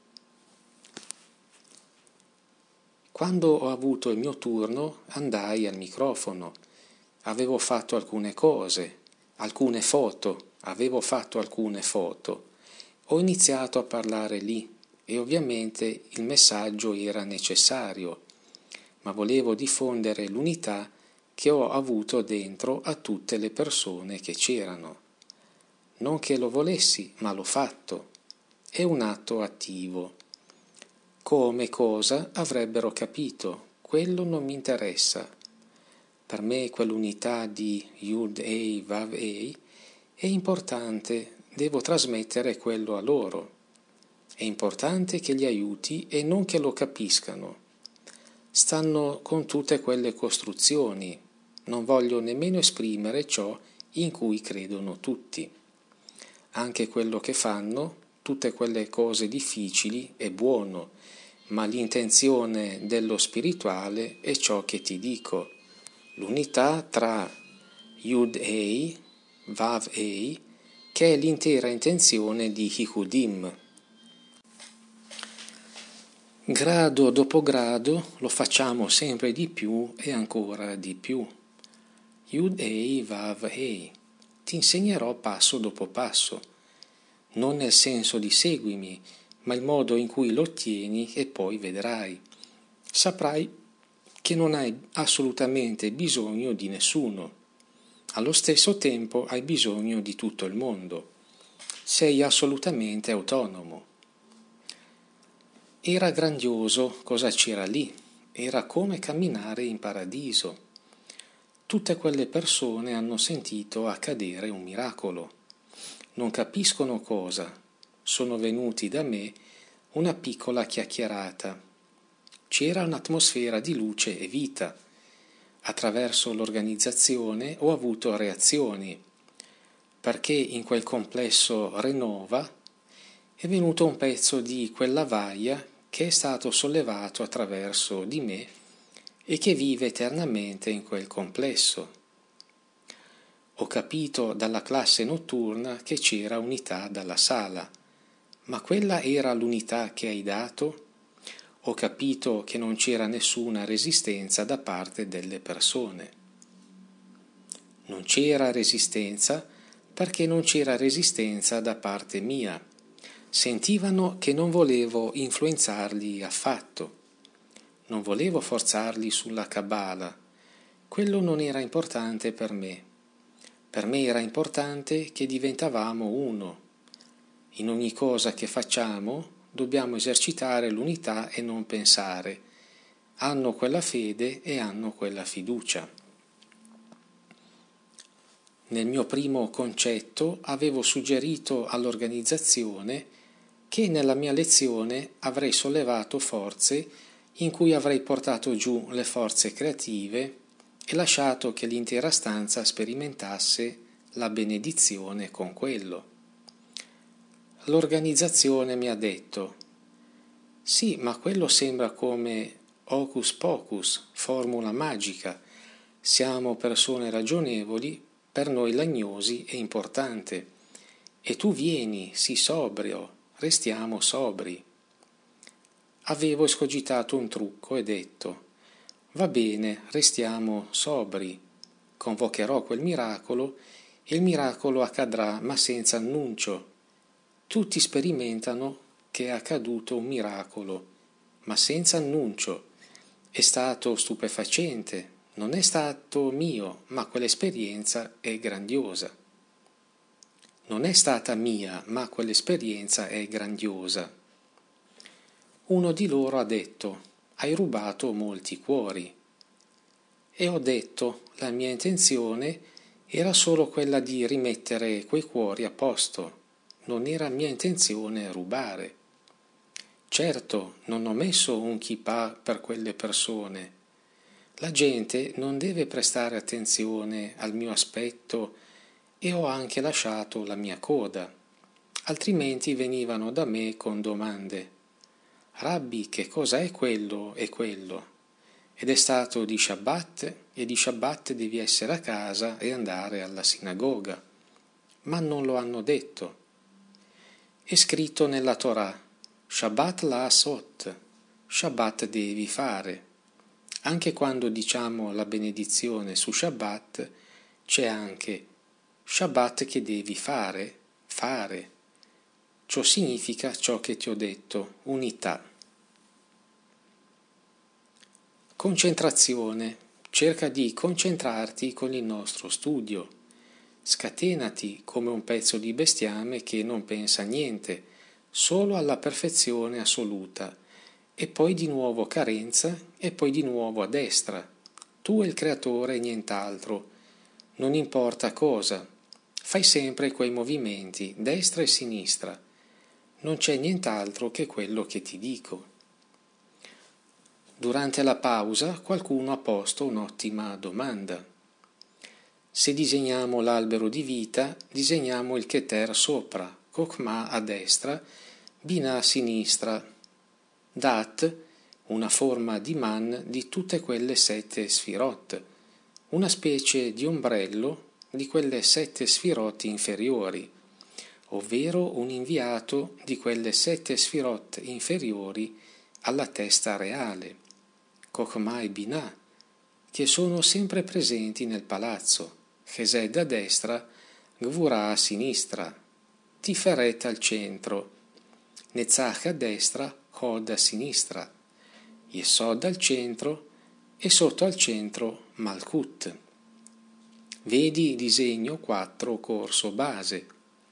Quando ho avuto il mio turno andai al microfono, avevo fatto alcune cose, avevo fatto alcune foto, ho iniziato a parlare lì e ovviamente il messaggio era necessario, ma volevo diffondere l'unità che ho avuto dentro a tutte le persone che c'erano. Non che lo volessi, ma l'ho fatto. È un atto attivo. Come cosa avrebbero capito? Quello non mi interessa. Per me quell'unità di Yud-Hei Vav-Hei è importante, devo trasmettere quello a loro. È importante che li aiuti e non che lo capiscano. Stanno con tutte quelle costruzioni, non voglio nemmeno esprimere ciò in cui credono tutti. Anche quello che fanno, tutte quelle cose difficili, è buono, ma l'intenzione dello spirituale è ciò che ti dico. L'unità tra Yud-Hei, Vav-Hei, che è l'intera intenzione di Hikudim. Grado dopo grado lo facciamo sempre di più e ancora di più. Yud-Hei Vav-Hei. Ti insegnerò passo dopo passo, non nel senso di seguimi, ma il modo in cui lo ottieni e poi vedrai. Saprai che non hai assolutamente bisogno di nessuno. Allo stesso tempo hai bisogno di tutto il mondo. Sei assolutamente autonomo. Era grandioso cosa c'era lì, era come camminare in paradiso. Tutte quelle persone hanno sentito accadere un miracolo. Non capiscono cosa, sono venuti da me una piccola chiacchierata. C'era un'atmosfera di luce e vita. Attraverso l'organizzazione ho avuto reazioni, perché in quel complesso Renova è venuto un pezzo di quella vaia che è stato sollevato attraverso di me e che vive eternamente in quel complesso. Ho capito dalla classe notturna che c'era unità dalla sala, ma quella era l'unità che hai dato? Ho capito che non c'era nessuna resistenza da parte delle persone. Non c'era resistenza perché non c'era resistenza da parte mia. Sentivano che non volevo influenzarli affatto. Non volevo forzarli sulla Kabbalah. Quello non era importante per me. Per me era importante che diventavamo uno. In ogni cosa che facciamo dobbiamo esercitare l'unità e non pensare. Hanno quella fede e hanno quella fiducia. Nel mio primo concetto avevo suggerito all'organizzazione che nella mia lezione avrei sollevato forze in cui avrei portato giù le forze creative e lasciato che l'intera stanza sperimentasse la benedizione con quello. L'organizzazione mi ha detto: sì, ma quello sembra come hocus pocus, formula magica. Siamo persone ragionevoli, per noi l'agnosi è importante. E tu vieni, sii sobrio, restiamo sobri. Avevo escogitato un trucco e detto: va bene, restiamo sobri. Convocherò quel miracolo e il miracolo accadrà, ma senza annuncio. Tutti sperimentano che è accaduto un miracolo, ma senza annuncio. È stato stupefacente, non è stato mio, ma quell'esperienza è grandiosa. Non è stata mia, ma quell'esperienza è grandiosa. Uno di loro ha detto: hai rubato molti cuori. E ho detto: la mia intenzione era solo quella di rimettere quei cuori a posto. Non era mia intenzione rubare. Certo, non ho messo un kippah per quelle persone. La gente non deve prestare attenzione al mio aspetto e ho anche lasciato la mia coda, altrimenti venivano da me con domande. Rabbi, che cosa è quello e quello? Ed è stato di Shabbat e di Shabbat devi essere a casa e andare alla sinagoga. Ma non lo hanno detto. È scritto nella Torah: Shabbat la'asot, Shabbat devi fare. Anche quando diciamo la benedizione su Shabbat, c'è anche Shabbat che devi fare, fare. Ciò significa ciò che ti ho detto, unità. Concentrazione. Cerca di concentrarti con il nostro studio. Scatenati come un pezzo di bestiame che non pensa a niente, solo alla perfezione assoluta, e poi di nuovo carenza, e poi di nuovo a destra. Tu e il creatore e nient'altro. Non importa cosa. Fai sempre quei movimenti, destra e sinistra. Non c'è nient'altro che quello che ti dico. Durante la pausa qualcuno ha posto un'ottima domanda. Se disegniamo l'albero di vita, disegniamo il Keter sopra, Chokhmah a destra, Binah a sinistra, Dat, una forma di Man di tutte quelle 7 sfirot, una specie di ombrello di quelle 7 sfirot inferiori, ovvero un inviato di quelle 7 sfirot inferiori alla testa reale, Chokhmah e Binah, che sono sempre presenti nel palazzo, Chesed a destra, Gvurah a sinistra, Tiferet al centro, Netzach a destra, Hod a sinistra, Yesod al centro e sotto al centro Malkut. Vedi disegno 4 corso base.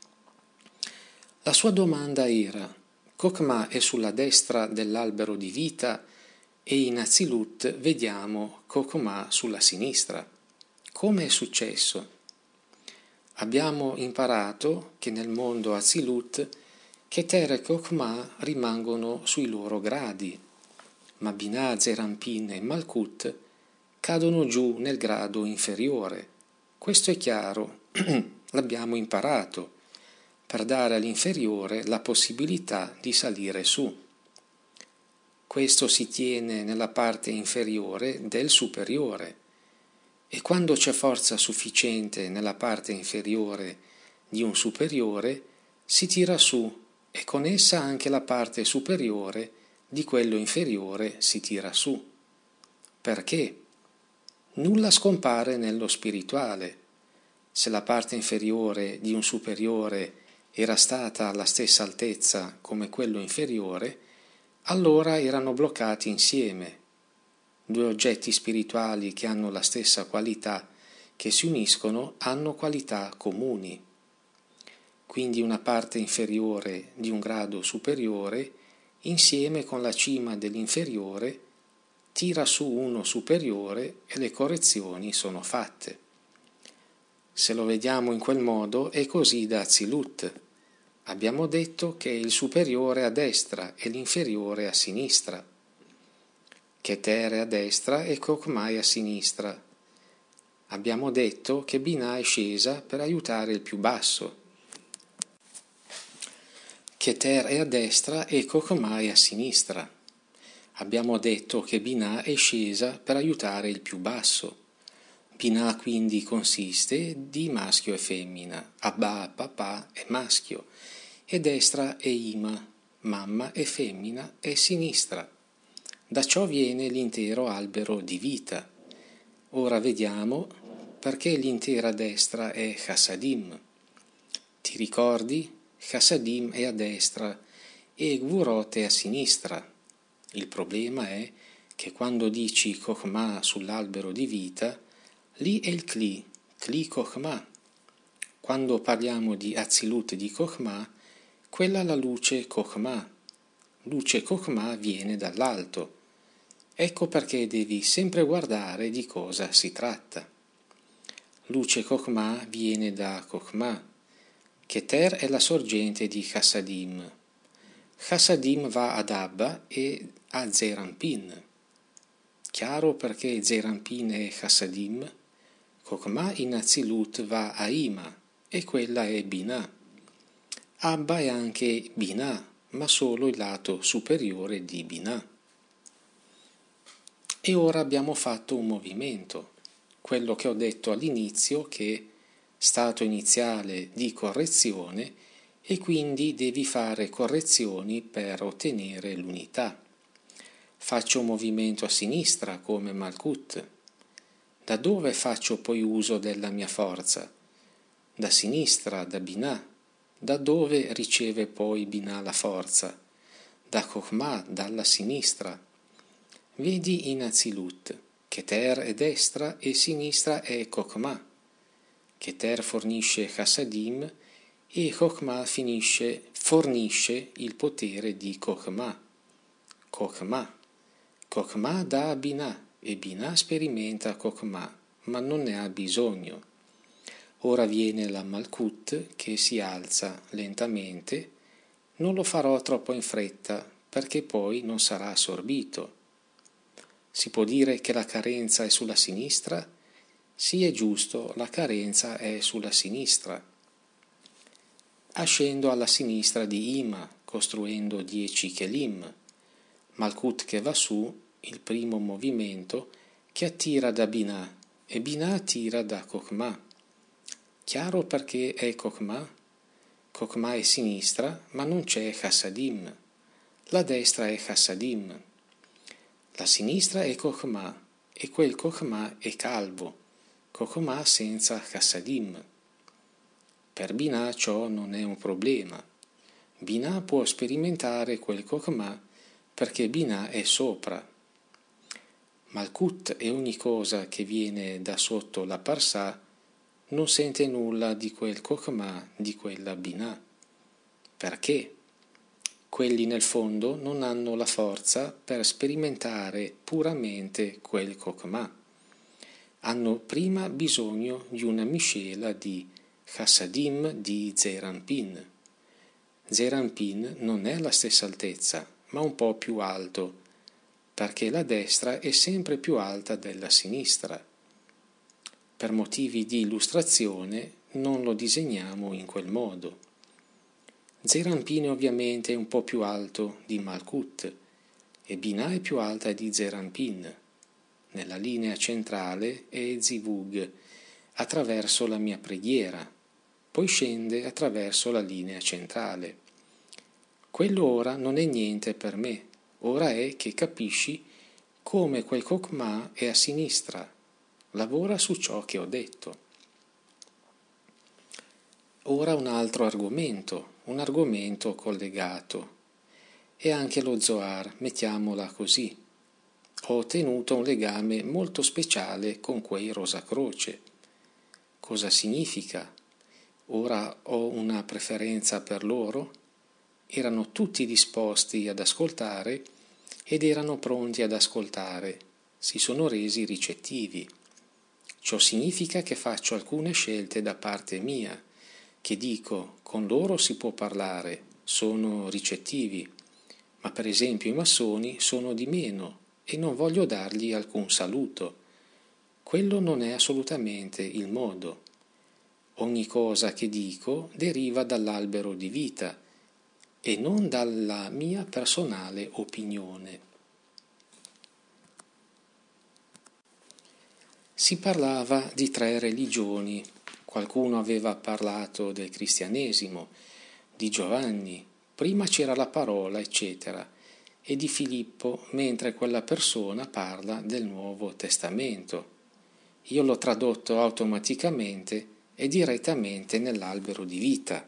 La sua domanda era: Chokhmah è sulla destra dell'albero di vita e in Azilut vediamo Chokhmah sulla sinistra. Come è successo? Abbiamo imparato che nel mondo Azilut Keter e Chokhmah rimangono sui loro gradi, ma Binah, Zerampin e Malkut cadono giù nel grado inferiore. Questo è chiaro, l'abbiamo imparato, per dare all'inferiore la possibilità di salire su. Questo si tiene nella parte inferiore del superiore e quando c'è forza sufficiente nella parte inferiore di un superiore, si tira su e con essa anche la parte superiore di quello inferiore si tira su. Perché? Nulla scompare nello spirituale. Se la parte inferiore di un superiore era stata alla stessa altezza come quello inferiore, allora erano bloccati insieme. Due oggetti spirituali che hanno la stessa qualità, che si uniscono, hanno qualità comuni. Quindi una parte inferiore di un grado superiore, insieme con la cima dell'inferiore, tira su uno superiore e le correzioni sono fatte. Se lo vediamo in quel modo è così da Atzilut. Abbiamo detto che il superiore è a destra e l'inferiore è a sinistra. Keter è a destra e Chokhmah è a sinistra. Abbiamo detto che Binah è scesa per aiutare il più basso. Keter è a destra e Chokhmah è a sinistra. Abbiamo detto che Binah è scesa per aiutare il più basso. Binah quindi consiste di maschio e femmina, Abba, papà è maschio, e destra è Ima, mamma e femmina è sinistra. Da ciò viene l'intero albero di vita. Ora vediamo perché l'intera destra è Chassadim. Ti ricordi? Chassadim è a destra e Gvurot è a sinistra. Il problema è che quando dici Chokhmah sull'albero di vita, lì è il Kli Chokhmah. Quando parliamo di Atzilut di Chokhmah, quella è la luce Chokhmah. Luce Chokhmah viene dall'alto. Ecco perché devi sempre guardare di cosa si tratta. Luce Chokhmah viene da Chokhmah. Keter è la sorgente di Chassadim. Chassadim va ad Abba e a Zeranpin. Chiaro perché Zeranpin è Chassadim? Chokhmah in Atzilut va a Ima e quella è Binah. Abba è anche Binah, ma solo il lato superiore di Binah. E ora abbiamo fatto un movimento, quello che ho detto all'inizio che stato iniziale di correzione e quindi devi fare correzioni per ottenere l'unità. Faccio un movimento a sinistra come Malkut. Da dove faccio poi uso della mia forza? Da sinistra, da Binah. Da dove riceve poi Binah la forza? Da Chokhmah, dalla sinistra. Vedi in Atzilut, Keter è destra e sinistra è Chokhmah. Keter fornisce Chassadim e Chokhmah fornisce il potere di Chokhmah. Chokhmah dà a Binah e Binah sperimenta Chokhmah, ma non ne ha bisogno. Ora viene la Malkut che si alza lentamente. Non lo farò troppo in fretta perché poi non sarà assorbito. Si può dire che la carenza è sulla sinistra? Sì, è giusto, la carenza è sulla sinistra. Ascendo alla sinistra di Ima, costruendo 10 Kelim. Malkut che va su, il primo movimento, che attira da Binah, e Binah attira da Chokhmah. Chiaro perché è Chokhmah? Chokhmah è sinistra, ma non c'è Chassadim. La destra è Chassadim. La sinistra è Chokhmah, e quel Chokhmah è calvo, Chokhmah senza Chassadim. Per Binah ciò non è un problema. Binah può sperimentare quel Chokhmah perché Binah è sopra. Malkut e ogni cosa che viene da sotto la Parsà non sente nulla di quel Chokhmah, di quella Binah. Perché? Quelli nel fondo non hanno la forza per sperimentare puramente quel Chokhmah. Hanno prima bisogno di una miscela di Chassadim di Zeranpin. Zeranpin non è alla stessa altezza, ma un po' più alto, perché la destra è sempre più alta della sinistra. Per motivi di illustrazione non lo disegniamo in quel modo. Zeranpin ovviamente è un po' più alto di Malkut e Binah è più alta di Zeranpin. nella linea centrale è zivug, attraverso la mia preghiera, poi scende attraverso la linea centrale. Quello ora non è niente per me, ora è che capisci come quel Chokmah è a sinistra, lavora su ciò che ho detto. Ora un altro argomento, un argomento collegato. E anche lo Zohar, mettiamola così. Ho ottenuto un legame molto speciale con quei Rosacroce. Cosa significa? Ora ho una preferenza per loro? Erano tutti disposti ad ascoltare ed erano pronti ad ascoltare, si sono resi ricettivi. Ciò significa che faccio alcune scelte da parte mia, che dico, con loro si può parlare, sono ricettivi, ma per esempio i massoni sono di meno e non voglio dargli alcun saluto. Quello non è assolutamente il modo. Ogni cosa che dico deriva dall'albero di vita e non dalla mia personale opinione. Si parlava di 3 religioni, qualcuno aveva parlato del cristianesimo, di Giovanni, prima c'era la parola, eccetera, e di Filippo, mentre quella persona parla del Nuovo Testamento. Io l'ho tradotto automaticamente e direttamente nell'albero di vita.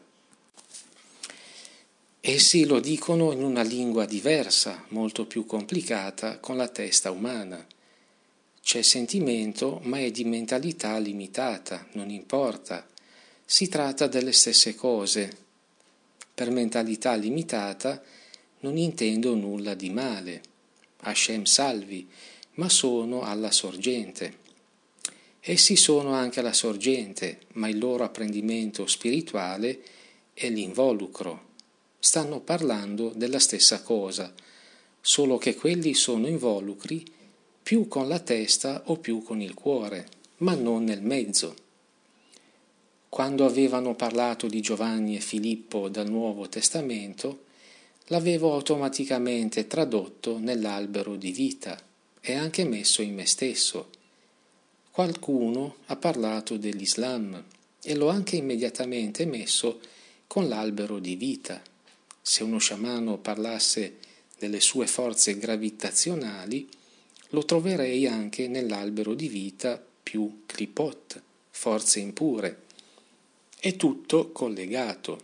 Essi lo dicono in una lingua diversa, molto più complicata, con la testa umana. C'è sentimento, ma è di mentalità limitata, non importa. Si tratta delle stesse cose. Per mentalità limitata non intendo nulla di male. Hashem salvi, ma sono alla sorgente. Essi sono anche alla sorgente, ma il loro apprendimento spirituale è l'involucro. Stanno parlando della stessa cosa, solo che quelli sono involucri più con la testa o più con il cuore, ma non nel mezzo. Quando avevano parlato di Giovanni e Filippo dal Nuovo Testamento, l'avevo automaticamente tradotto nell'albero di vita e anche messo in me stesso. Qualcuno ha parlato dell'Islam e l'ho anche immediatamente messo con l'albero di vita. Se uno sciamano parlasse delle sue forze gravitazionali, lo troverei anche nell'albero di vita più klipot, forze impure. È tutto collegato.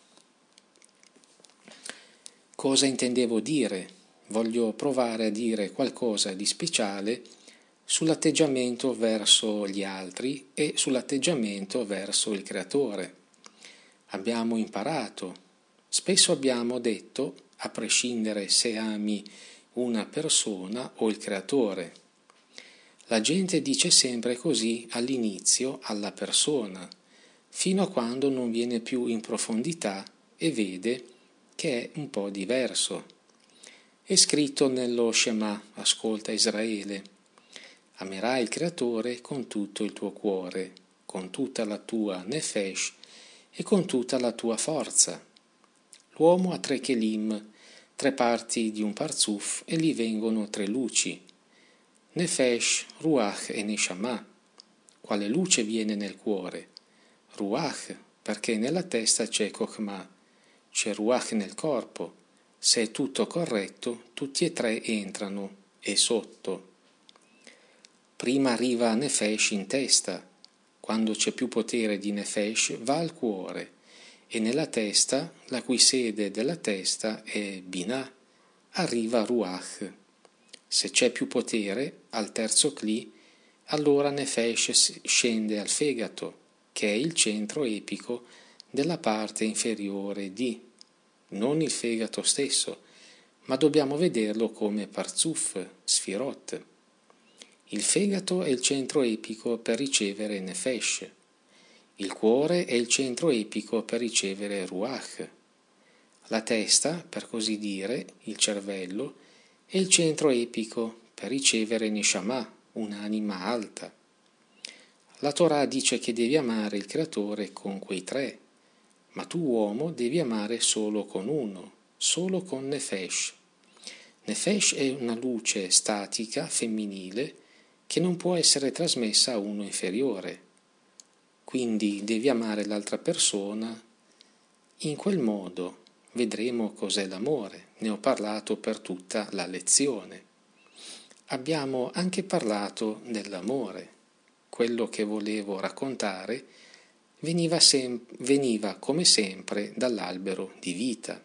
Cosa intendevo dire? Voglio provare a dire qualcosa di speciale sull'atteggiamento verso gli altri e sull'atteggiamento verso il Creatore. Abbiamo imparato, spesso abbiamo detto, a prescindere se ami una persona o il Creatore. La gente dice sempre così all'inizio alla persona, fino a quando non viene più in profondità e vede che è un po' diverso. È scritto nello Shema, ascolta Israele, amerai il Creatore con tutto il tuo cuore, con tutta la tua nefesh e con tutta la tua forza. L'uomo ha 3 kelim, 3 parti di un parzuf e gli vengono 3 luci. Nefesh, Ruach e Neshama. Quale luce viene nel cuore? Ruach, perché nella testa c'è Chokmah, c'è Ruach nel corpo. Se è tutto corretto, tutti e 3 entrano, e sotto. Prima arriva Nefesh in testa. Quando c'è più potere di Nefesh va al cuore e nella testa, la cui sede della testa è Binah, arriva Ruach. Se c'è più potere, al terzo Kli, allora Nefesh scende al fegato, che è il centro epico della parte inferiore di, non il fegato stesso, ma dobbiamo vederlo come Parzuf, Sfirot. Il fegato è il centro epico per ricevere Nefesh. Il cuore è il centro epico per ricevere Ruach. La testa, per così dire, il cervello, è il centro epico per ricevere Neshama, un'anima alta. La Torah dice che devi amare il Creatore con quei 3, ma tu uomo devi amare solo con uno, solo con Nefesh. Nefesh è una luce statica, femminile, che non può essere trasmessa a uno inferiore. Quindi devi amare l'altra persona in quel modo. Vedremo cos'è l'amore, ne ho parlato per tutta la lezione. Abbiamo anche parlato dell'amore. Quello che volevo raccontare veniva come sempre dall'albero di vita.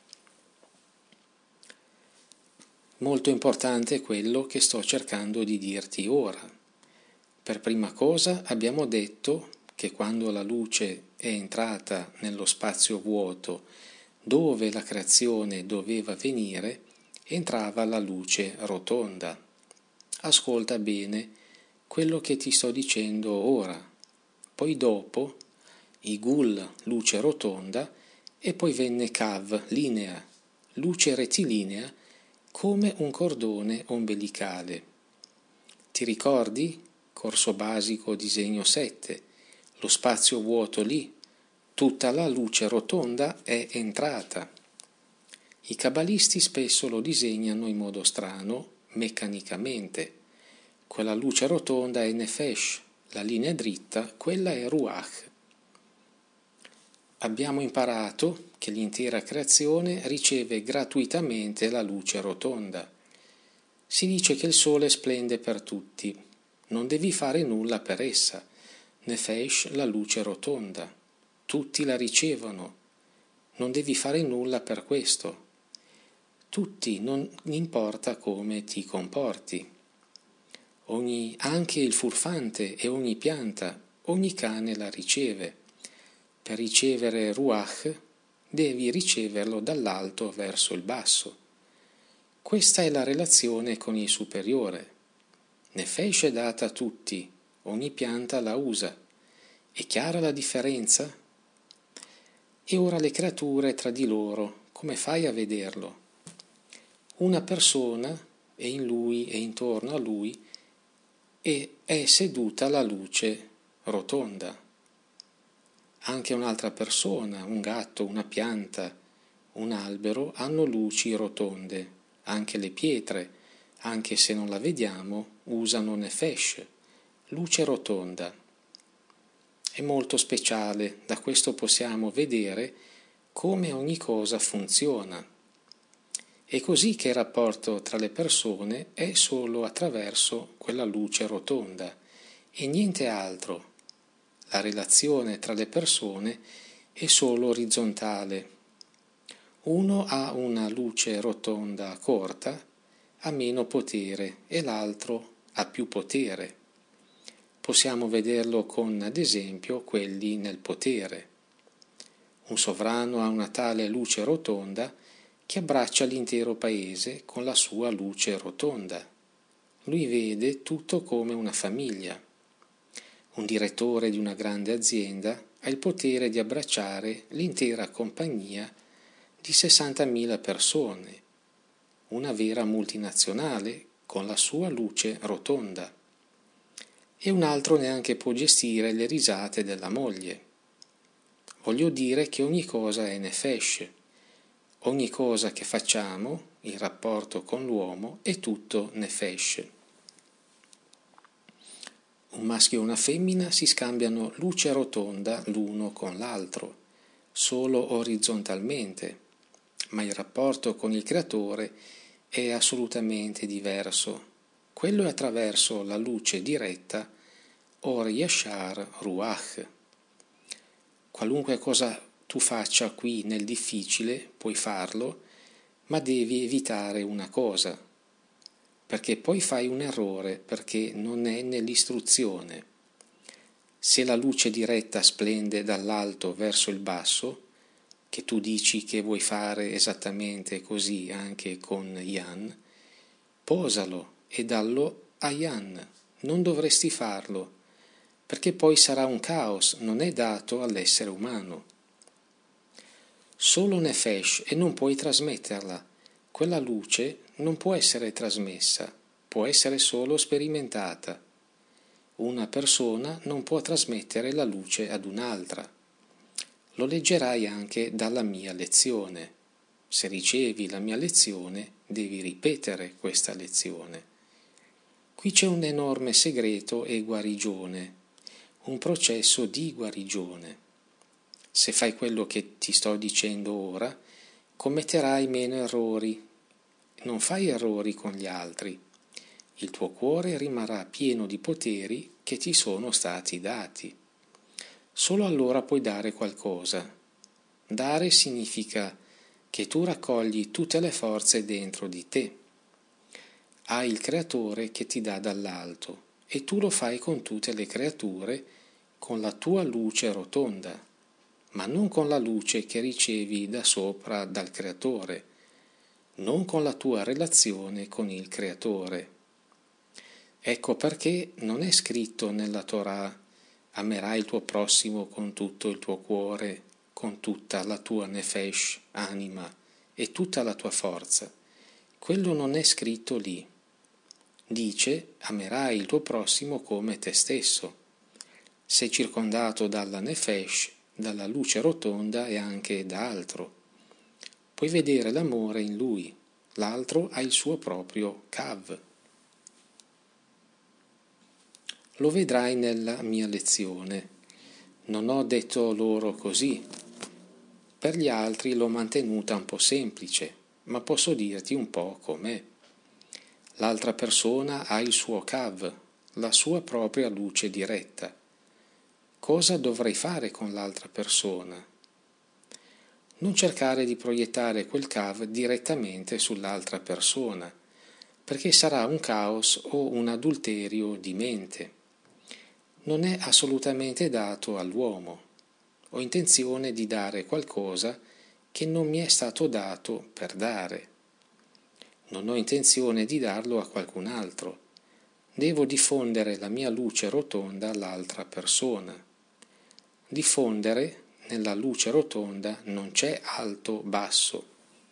Molto importante è quello che sto cercando di dirti ora. Per prima cosa abbiamo detto che quando la luce è entrata nello spazio vuoto dove la creazione doveva venire, entrava la luce rotonda. Ascolta bene quello che ti sto dicendo ora. Poi dopo, Igul, luce rotonda, e poi venne Kav, linea, luce rettilinea, come un cordone ombelicale. Ti ricordi? Corso basico disegno 7, lo spazio vuoto lì, tutta la luce rotonda è entrata. I cabalisti spesso lo disegnano in modo strano, meccanicamente. Quella luce rotonda è Nefesh, la linea dritta, quella è Ruach. Abbiamo imparato che l'intera creazione riceve gratuitamente la luce rotonda. Si dice che il sole splende per tutti, non devi fare nulla per essa. Nefesh, la luce rotonda, tutti la ricevono, non devi fare nulla per questo. Tutti, non importa come ti comporti. Anche il furfante e ogni pianta, ogni cane la riceve. Per ricevere Ruach devi riceverlo dall'alto verso il basso. Questa è la relazione con il superiore. Nefesh è data a tutti, ogni pianta la usa. È chiara la differenza? E ora le creature tra di loro, come fai a vederlo? Una persona è in lui e intorno a lui e è seduta la luce rotonda. Anche un'altra persona, un gatto, una pianta, un albero hanno luci rotonde. Anche le pietre, anche se non la vediamo, usano Nefesh, luce rotonda. È molto speciale, da questo possiamo vedere come ogni cosa funziona. È così che il rapporto tra le persone è solo attraverso quella luce rotonda e niente altro. La relazione tra le persone è solo orizzontale. Uno ha una luce rotonda corta, ha meno potere e l'altro ha più potere. Possiamo vederlo con, ad esempio, quelli nel potere. Un sovrano ha una tale luce rotonda che abbraccia l'intero paese con la sua luce rotonda. Lui vede tutto come una famiglia. Un direttore di una grande azienda ha il potere di abbracciare l'intera compagnia di 60.000 persone, una vera multinazionale con la sua luce rotonda. E un altro neanche può gestire le risate della moglie. Voglio dire che ogni cosa è Nefesh. Ogni cosa che facciamo, il rapporto con l'uomo, è tutto Nefesh. Un maschio e una femmina si scambiano luce rotonda l'uno con l'altro, solo orizzontalmente, ma il rapporto con il creatore è assolutamente diverso. Quello è attraverso la luce diretta Or Yashar Ruach. Qualunque cosa tu faccia qui nel difficile, puoi farlo, ma devi evitare una cosa, perché poi fai un errore, perché non è nell'istruzione. Se la luce diretta splende dall'alto verso il basso, che tu dici che vuoi fare esattamente così anche con Yan, posalo e dallo a Yan. Non dovresti farlo, perché poi sarà un caos, non è dato all'essere umano. Solo Nefesh e non puoi trasmetterla. Quella luce non può essere trasmessa, può essere solo sperimentata. Una persona non può trasmettere la luce ad un'altra. Lo leggerai anche dalla mia lezione. Se ricevi la mia lezione, devi ripetere questa lezione. Qui c'è un enorme segreto e guarigione, un processo di guarigione. Se fai quello che ti sto dicendo ora, commetterai meno errori. Non fai errori con gli altri. Il tuo cuore rimarrà pieno di poteri che ti sono stati dati. Solo allora puoi dare qualcosa. Dare significa che tu raccogli tutte le forze dentro di te. Hai il Creatore che ti dà dall'alto e tu lo fai con tutte le creature con la tua luce rotonda, ma non con la luce che ricevi da sopra dal Creatore, non con la tua relazione con il Creatore. Ecco perché non è scritto nella Torah: amerai il tuo prossimo con tutto il tuo cuore, con tutta la tua nefesh, anima, e tutta la tua forza. Quello non è scritto lì. Dice: amerai il tuo prossimo come te stesso. Sei circondato dalla nefesh, dalla luce rotonda e anche da altro. Puoi vedere l'amore in lui, l'altro ha il suo proprio cav. Lo vedrai nella mia lezione. Non ho detto loro così. Per gli altri l'ho mantenuta un po' semplice, ma posso dirti un po' com'è. L'altra persona ha il suo cav, la sua propria luce diretta. Cosa dovrei fare con l'altra persona? Non cercare di proiettare quel cav direttamente sull'altra persona, perché sarà un caos o un adulterio di mente. Non è assolutamente dato all'uomo. Ho intenzione di dare qualcosa che non mi è stato dato per dare. Non ho intenzione di darlo a qualcun altro. Devo diffondere la mia luce rotonda all'altra persona. Diffondere, nella luce rotonda non c'è alto, basso.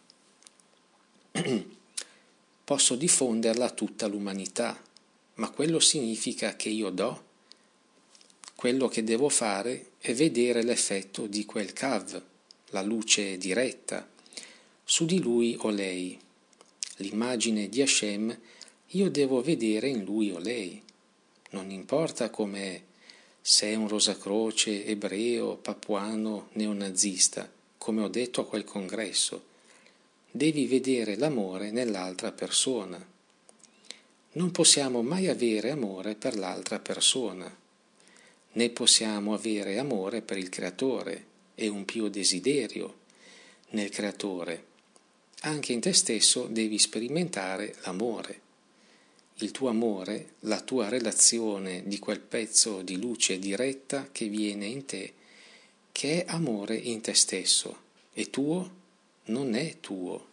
Posso diffonderla a tutta l'umanità, ma quello significa che io do. Quello che devo fare è vedere l'effetto di quel cav, la luce diretta, su di lui o lei. L'immagine di Hashem io devo vedere in lui o lei. Non importa com'è, se è un rosacroce, ebreo, papuano, neonazista, come ho detto a quel congresso. Devi vedere l'amore nell'altra persona. Non possiamo mai avere amore per l'altra persona, né possiamo avere amore per il Creatore e un pio desiderio nel Creatore. Anche in te stesso devi sperimentare l'amore. Il tuo amore, la tua relazione di quel pezzo di luce diretta che viene in te, che è amore in te stesso, è tuo, non è tuo.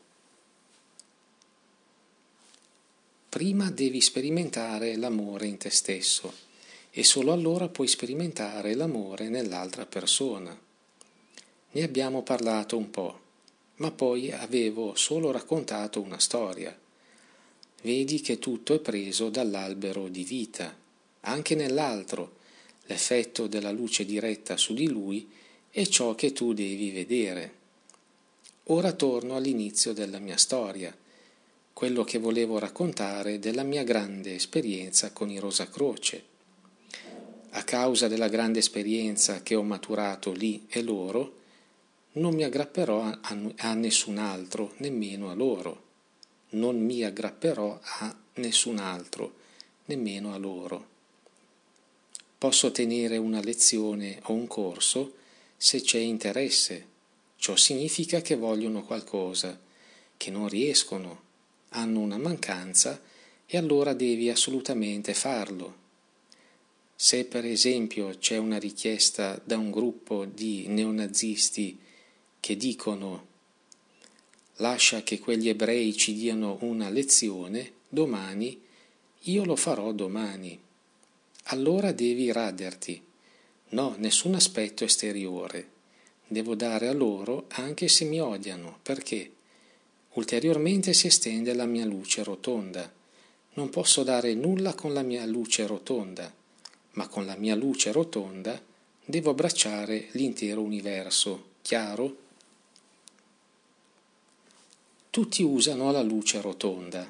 Prima devi sperimentare l'amore in te stesso e solo allora puoi sperimentare l'amore nell'altra persona. Ne abbiamo parlato un po', ma poi avevo solo raccontato una storia. Vedi che tutto è preso dall'albero di vita. Anche nell'altro, l'effetto della luce diretta su di lui è ciò che tu devi vedere. Ora torno all'inizio della mia storia, quello che volevo raccontare della mia grande esperienza con i Rosacroce. A causa della grande esperienza che ho maturato lì e loro, non mi aggrapperò a nessun altro, nemmeno a loro. Non mi aggrapperò a nessun altro, nemmeno a loro. Posso tenere una lezione o un corso se c'è interesse. Ciò significa che vogliono qualcosa, che non riescono, hanno una mancanza e allora devi assolutamente farlo. Se per esempio c'è una richiesta da un gruppo di neonazisti che dicono: lascia che quegli ebrei ci diano una lezione domani, io lo farò domani. Allora devi raderti. No, nessun aspetto esteriore. Devo dare a loro anche se mi odiano, perché ulteriormente si estende la mia luce rotonda. Non posso dare nulla con la mia luce rotonda, ma con la mia luce rotonda devo abbracciare l'intero universo. Chiaro? Tutti usano la luce rotonda.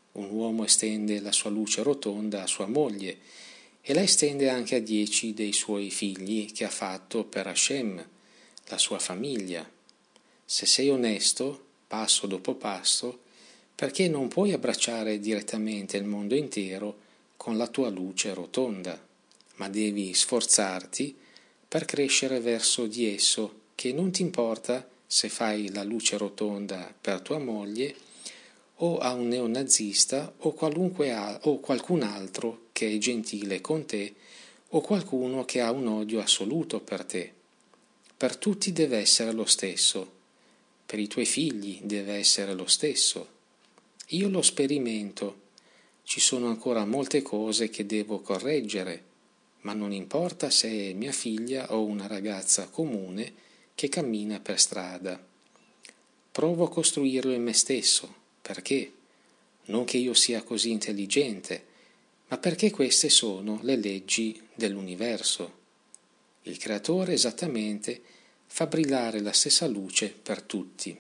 Un uomo estende la sua luce rotonda a sua moglie e la estende anche a 10 dei suoi figli che ha fatto per Hashem, la sua famiglia. Se sei onesto, passo dopo passo, perché non puoi abbracciare direttamente il mondo intero con la tua luce rotonda, ma devi sforzarti per crescere verso di esso, che non ti importa se fai la luce rotonda per tua moglie o a un neonazista o qualcun altro che è gentile con te o qualcuno che ha un odio assoluto per te. Per tutti deve essere lo stesso, per i tuoi figli deve essere lo stesso. Io lo sperimento, ci sono ancora molte cose che devo correggere, ma non importa se è mia figlia o una ragazza comune che cammina per strada. Provo a costruirlo in me stesso. Perché? Non che io sia così intelligente, ma perché queste sono le leggi dell'universo. Il Creatore esattamente fa brillare la stessa luce per tutti.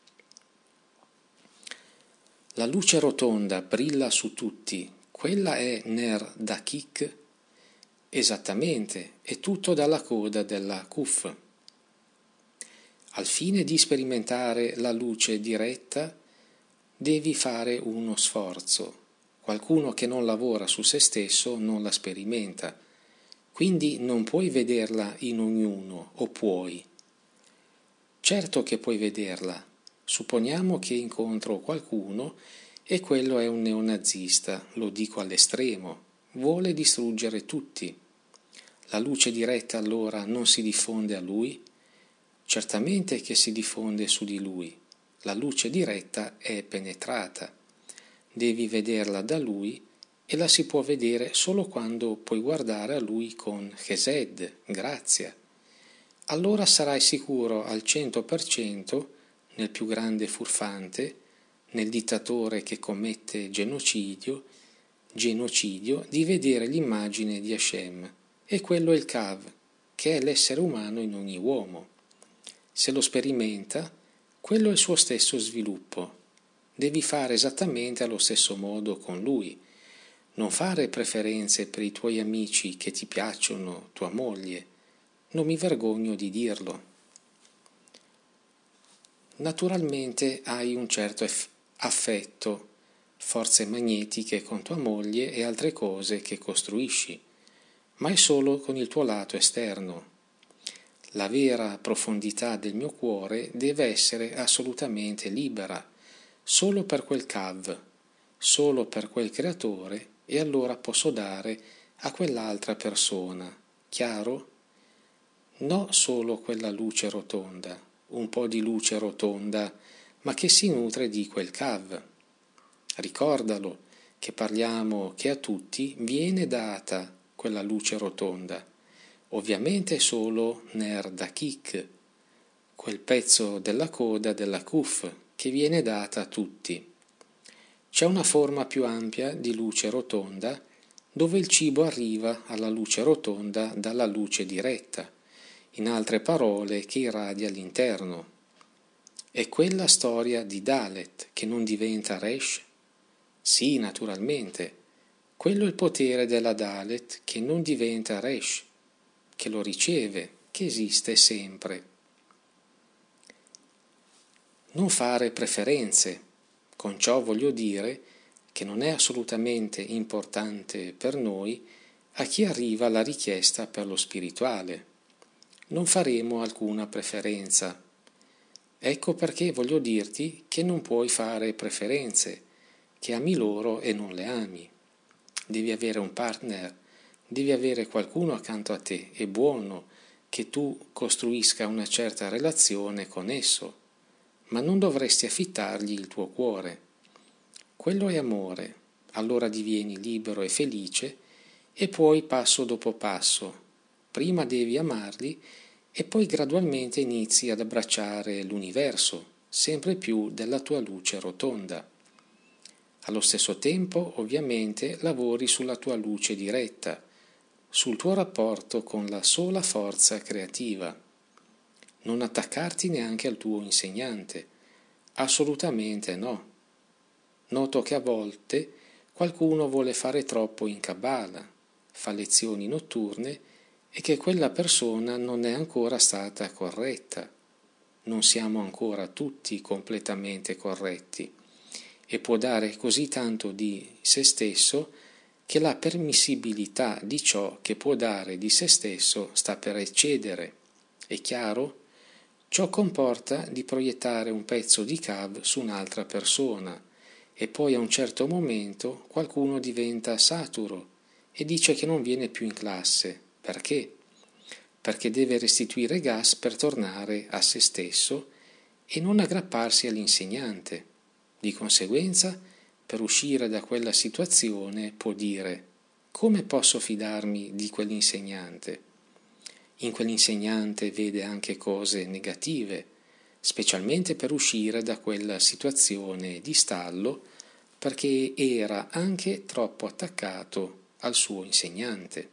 La luce rotonda brilla su tutti, quella è Ner Dakik? Esattamente, è tutto dalla coda della Kuf. Al fine di sperimentare la luce diretta, devi fare uno sforzo. Qualcuno che non lavora su se stesso non la sperimenta, quindi non puoi vederla in ognuno, o puoi? Certo che puoi vederla. Supponiamo che incontro qualcuno e quello è un neonazista, lo dico all'estremo, vuole distruggere tutti. La luce diretta allora non si diffonde a lui? Certamente che si diffonde su di lui. La luce diretta è penetrata. Devi vederla da lui e la si può vedere solo quando puoi guardare a lui con Chesed, grazia. Allora sarai sicuro al 100% nel più grande furfante, nel dittatore che commette genocidio, di vedere l'immagine di Hashem, e quello è il Kav, che è l'essere umano in ogni uomo. Se lo sperimenta, quello è il suo stesso sviluppo. Devi fare esattamente allo stesso modo con lui. Non fare preferenze per i tuoi amici che ti piacciono, tua moglie. Non mi vergogno di dirlo. Naturalmente hai un certo affetto, forze magnetiche con tua moglie e altre cose che costruisci, ma è solo con il tuo lato esterno. La vera profondità del mio cuore deve essere assolutamente libera, solo per quel Kav, solo per quel creatore, e allora posso dare a quell'altra persona. Chiaro? No solo quella luce rotonda, un po' di luce rotonda, ma che si nutre di quel Kav. Ricordalo che parliamo che a tutti viene data quella luce rotonda, ovviamente solo Ner Dakik, quel pezzo della coda della Kuf che viene data a tutti. C'è una forma più ampia di luce rotonda dove il cibo arriva alla luce rotonda dalla luce diretta, in altre parole che irradia all'interno. È quella storia di Dalet che non diventa Resh? Sì, naturalmente. Quello è il potere della Dalet che non diventa Resh, che lo riceve, che esiste sempre. Non fare preferenze. Con ciò voglio dire che non è assolutamente importante per noi a chi arriva la richiesta per lo spirituale. Non faremo alcuna preferenza. Ecco perché voglio dirti che non puoi fare preferenze, che ami loro e non le ami. Devi avere un partner, devi avere qualcuno accanto a te, è buono che tu costruisca una certa relazione con esso, ma non dovresti affittargli il tuo cuore. Quello è amore, allora divieni libero e felice e poi passo dopo passo. Prima devi amarli e poi gradualmente inizi ad abbracciare l'universo, sempre più della tua luce rotonda. Allo stesso tempo, ovviamente, lavori sulla tua luce diretta, sul tuo rapporto con la sola forza creativa. Non attaccarti neanche al tuo insegnante. Assolutamente no. noto che a volte qualcuno vuole fare troppo in Kabbalah, fa lezioni notturne e che quella persona non è ancora stata corretta. Non siamo ancora tutti completamente corretti e può dare così tanto di se stesso che la permissibilità di ciò che può dare di se stesso sta per eccedere. È chiaro? Ciò comporta di proiettare un pezzo di Kav su un'altra persona e poi a un certo momento qualcuno diventa saturo e dice che non viene più in classe. Perché? Perché deve restituire gas per tornare a se stesso e non aggrapparsi all'insegnante. Di conseguenza, per uscire da quella situazione può dire: come posso fidarmi di quell'insegnante? In quell'insegnante vede anche cose negative, specialmente per uscire da quella situazione di stallo, perché era anche troppo attaccato al suo insegnante.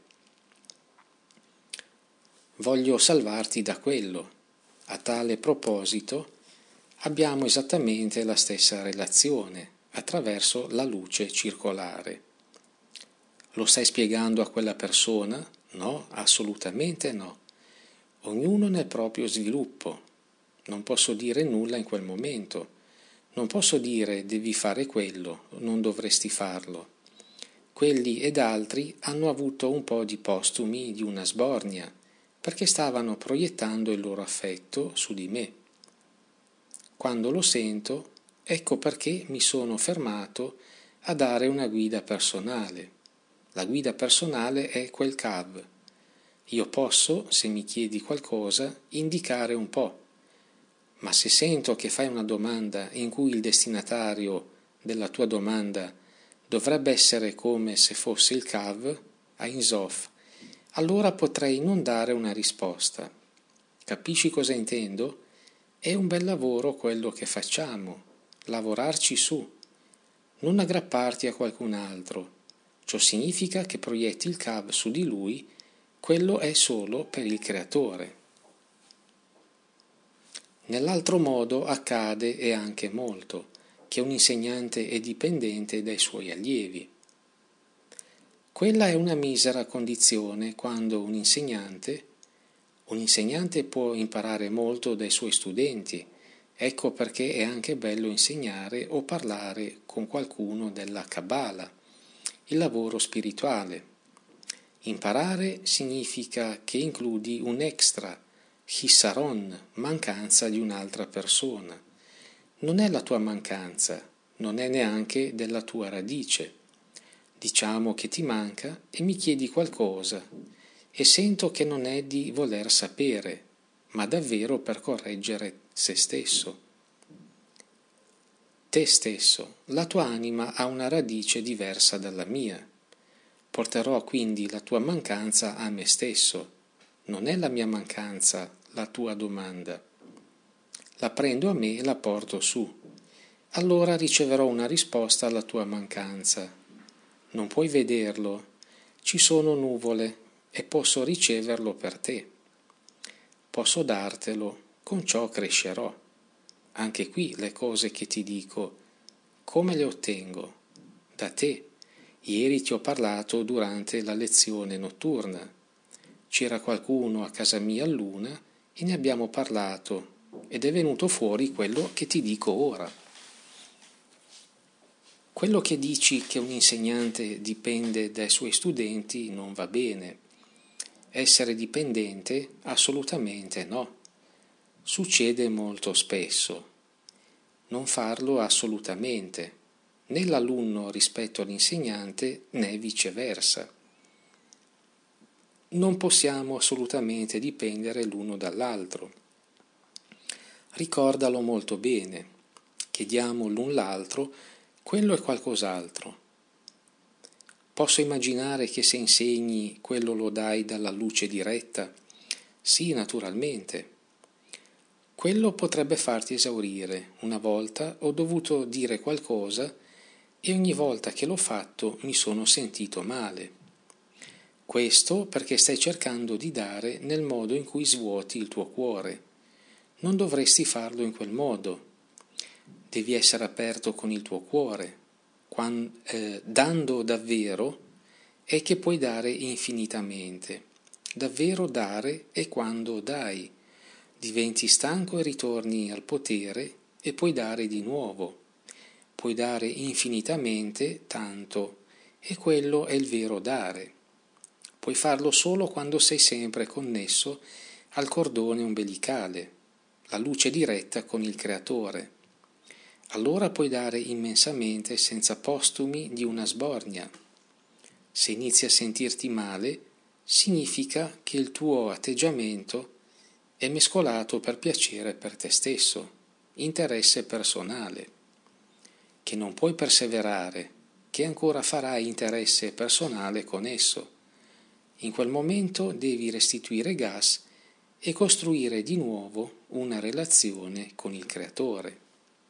Voglio salvarti da quello. A tale proposito abbiamo esattamente la stessa relazione attraverso la luce circolare. Lo stai spiegando a quella persona? No, assolutamente no. Ognuno nel proprio sviluppo. Non posso dire nulla in quel momento. Non posso dire devi fare quello, non dovresti farlo. Quelli ed altri hanno avuto un po' di postumi di una sbornia, perché stavano proiettando il loro affetto su di me. Quando lo sento, ecco perché mi sono fermato a dare una guida personale. La guida personale è quel Kav. Io posso, se mi chiedi qualcosa, indicare un po', ma se sento che fai una domanda in cui il destinatario della tua domanda dovrebbe essere come se fosse il Kav, Ein Sof, allora potrei non dare una risposta. Capisci cosa intendo? È un bel lavoro quello che facciamo, lavorarci su, non aggrapparti a qualcun altro. Ciò significa che proietti il Kav su di lui, quello è solo per il creatore. Nell'altro modo accade e anche molto, che un insegnante è dipendente dai suoi allievi. Quella è una misera condizione quando un insegnante può imparare molto dai suoi studenti, ecco perché è anche bello insegnare o parlare con qualcuno della Kabbalah, il lavoro spirituale. Imparare significa che includi un extra, chisaron, mancanza di un'altra persona. Non è la tua mancanza, non è neanche della tua radice. Diciamo che ti manca e mi chiedi qualcosa e sento che non è di voler sapere, ma davvero per correggere se stesso. Te stesso, la tua anima ha una radice diversa dalla mia. Porterò quindi la tua mancanza a me stesso. Non è la mia mancanza la tua domanda. La prendo a me e la porto su. Allora riceverò una risposta alla tua mancanza. Non puoi vederlo. Ci sono nuvole e posso riceverlo per te. Posso dartelo, con ciò crescerò. Anche qui le cose che ti dico, come le ottengo? Da te. Ieri ti ho parlato durante la lezione notturna. C'era qualcuno a casa mia all'una e ne abbiamo parlato ed è venuto fuori quello che ti dico ora. Quello che dici che un insegnante dipende dai suoi studenti non va bene. Essere dipendente? Assolutamente no. Succede molto spesso. Non farlo assolutamente, né l'alunno rispetto all'insegnante né viceversa. Non possiamo assolutamente dipendere l'uno dall'altro. Ricordalo molto bene, chiediamo l'un l'altro quello e qualcos'altro. Posso immaginare che se insegni quello lo dai dalla luce diretta? Sì, naturalmente. Quello potrebbe farti esaurire. Una volta ho dovuto dire qualcosa e ogni volta che l'ho fatto mi sono sentito male. Questo perché stai cercando di dare nel modo in cui svuoti il tuo cuore. Non dovresti farlo in quel modo. Devi essere aperto con il tuo cuore. dando davvero è che puoi dare infinitamente. Davvero dare è quando dai, diventi stanco e ritorni al potere e puoi dare di nuovo. Puoi dare infinitamente tanto e quello è il vero dare. Puoi farlo solo quando sei sempre connesso al cordone ombelicale, la luce diretta con il Creatore. Allora puoi dare immensamente senza postumi di una sbornia. Se inizi a sentirti male, significa che il tuo atteggiamento è mescolato per piacere per te stesso, interesse personale, che non puoi perseverare, che ancora farai interesse personale con esso. In quel momento devi restituire gas e costruire di nuovo una relazione con il Creatore.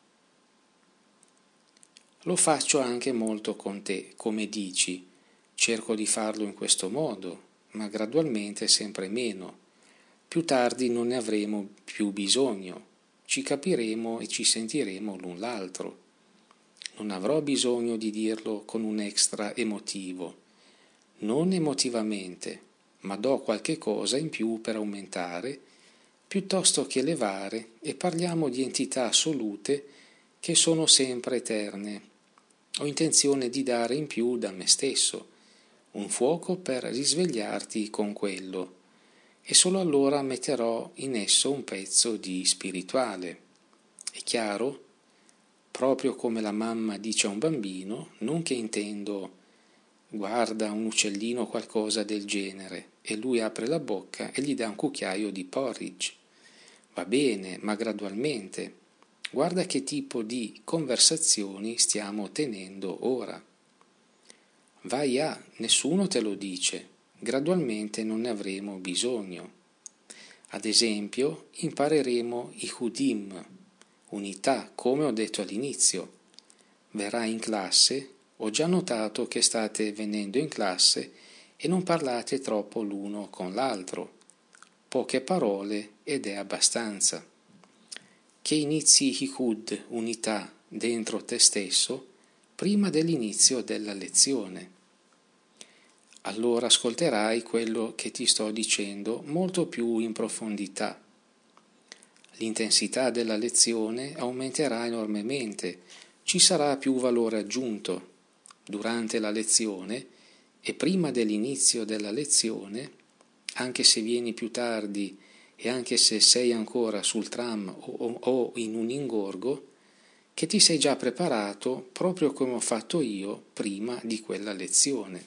Lo faccio anche molto con te, come dici, cerco di farlo in questo modo, ma gradualmente sempre meno. Più tardi non ne avremo più bisogno, ci capiremo e ci sentiremo l'un l'altro. Non avrò bisogno di dirlo con un extra emotivo, non emotivamente, ma do qualche cosa in più per aumentare, piuttosto che elevare, e parliamo di entità assolute che sono sempre eterne. Ho intenzione di dare in più da me stesso, un fuoco per risvegliarti con quello, e solo allora metterò in esso un pezzo di spirituale. È chiaro? Proprio come la mamma dice a un bambino, non che intendo guarda un uccellino o qualcosa del genere, e lui apre la bocca e gli dà un cucchiaio di porridge. Va bene, ma gradualmente. Guarda che tipo di conversazioni stiamo tenendo ora. Vai a, nessuno te lo dice, gradualmente non ne avremo bisogno. Ad esempio, impareremo i Hudim, unità, come ho detto all'inizio. Verrai in classe, ho già notato che state venendo in classe e non parlate troppo l'uno con l'altro. Poche parole ed è abbastanza. Che inizi Hikud, unità, dentro te stesso, prima dell'inizio della lezione. Allora ascolterai quello che ti sto dicendo molto più in profondità. L'intensità della lezione aumenterà enormemente, ci sarà più valore aggiunto. Durante la lezione e prima dell'inizio della lezione, anche se vieni più tardi e anche se sei ancora sul tram o in un ingorgo, che ti sei già preparato proprio come ho fatto io prima di quella lezione.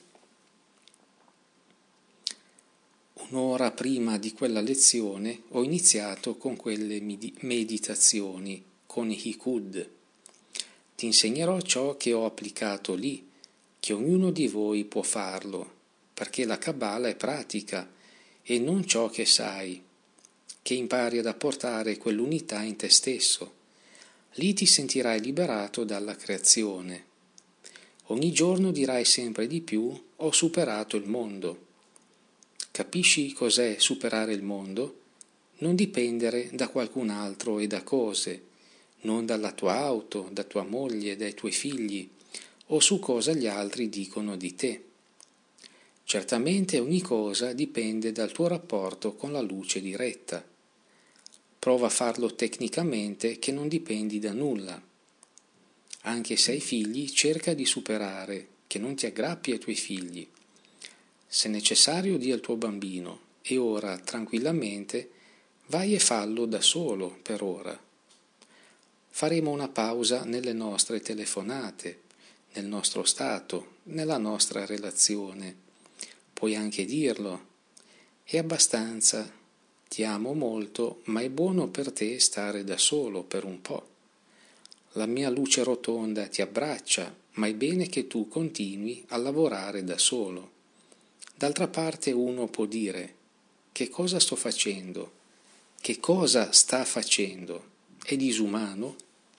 Un'ora prima di quella lezione ho iniziato con quelle meditazioni, con i Hikud. Ti insegnerò ciò che ho applicato lì, che ognuno di voi può farlo, perché la Kabbalah è pratica e non ciò che sai, che impari ad apportare quell'unità in te stesso. Lì ti sentirai liberato dalla creazione. Ogni giorno dirai sempre di più: ho superato il mondo. Capisci cos'è superare il mondo? Non dipendere da qualcun altro e da cose, non dalla tua auto, da tua moglie, dai tuoi figli, o su cosa gli altri dicono di te. Certamente ogni cosa dipende dal tuo rapporto con la luce diretta. Prova a farlo tecnicamente che non dipendi da nulla. Anche se hai figli, cerca di superare, che non ti aggrappi ai tuoi figli. Se necessario, di al tuo bambino, e ora, tranquillamente, vai e fallo da solo per ora. Faremo una pausa nelle nostre telefonate, nel nostro stato, nella nostra relazione. Puoi anche dirlo. È abbastanza. Ti amo molto, ma è buono per te stare da solo per un po'. La mia luce rotonda ti abbraccia, ma è bene che tu continui a lavorare da solo. D'altra parte uno può dire: che cosa sto facendo? Che cosa sta facendo? È disumano?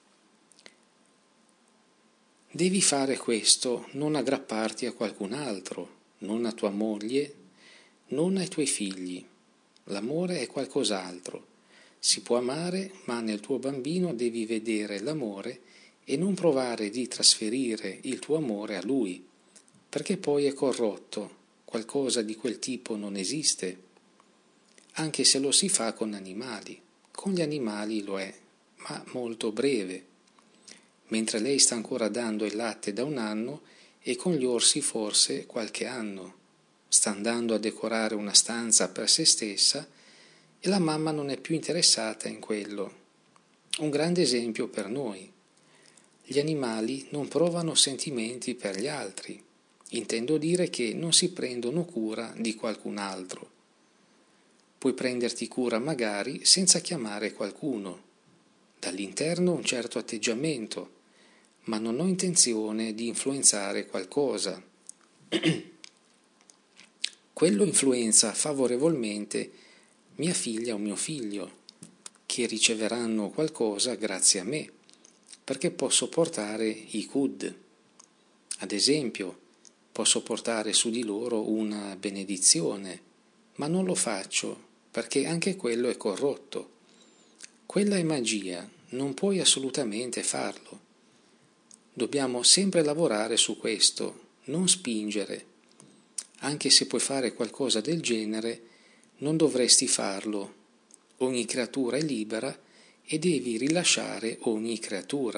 Devi fare questo, non aggrapparti a qualcun altro, non a tua moglie, non ai tuoi figli. L'amore è qualcos'altro. Si può amare, ma nel tuo bambino devi vedere l'amore e non provare di trasferire il tuo amore a lui, perché poi è corrotto, qualcosa di quel tipo non esiste, anche se lo si fa con animali. Con gli animali lo è, ma molto breve, mentre lei sta ancora dando il latte da 1 anno e con gli orsi forse qualche anno. Sta andando a decorare una stanza per se stessa e la mamma non è più interessata in quello. Un grande esempio per noi. Gli animali non provano sentimenti per gli altri. Intendo dire che non si prendono cura di qualcun altro. Puoi prenderti cura magari senza chiamare qualcuno. Dall'interno un certo atteggiamento, ma non ho intenzione di influenzare qualcosa. Quello influenza favorevolmente mia figlia o mio figlio, che riceveranno qualcosa grazie a me, perché posso portare i Kud. Ad esempio, posso portare su di loro una benedizione, ma non lo faccio, perché anche quello è corrotto. Quella è magia, non puoi assolutamente farlo. Dobbiamo sempre lavorare su questo, non spingere. Anche se puoi fare qualcosa del genere, non dovresti farlo. Ogni creatura è libera e devi rilasciare ogni creatura.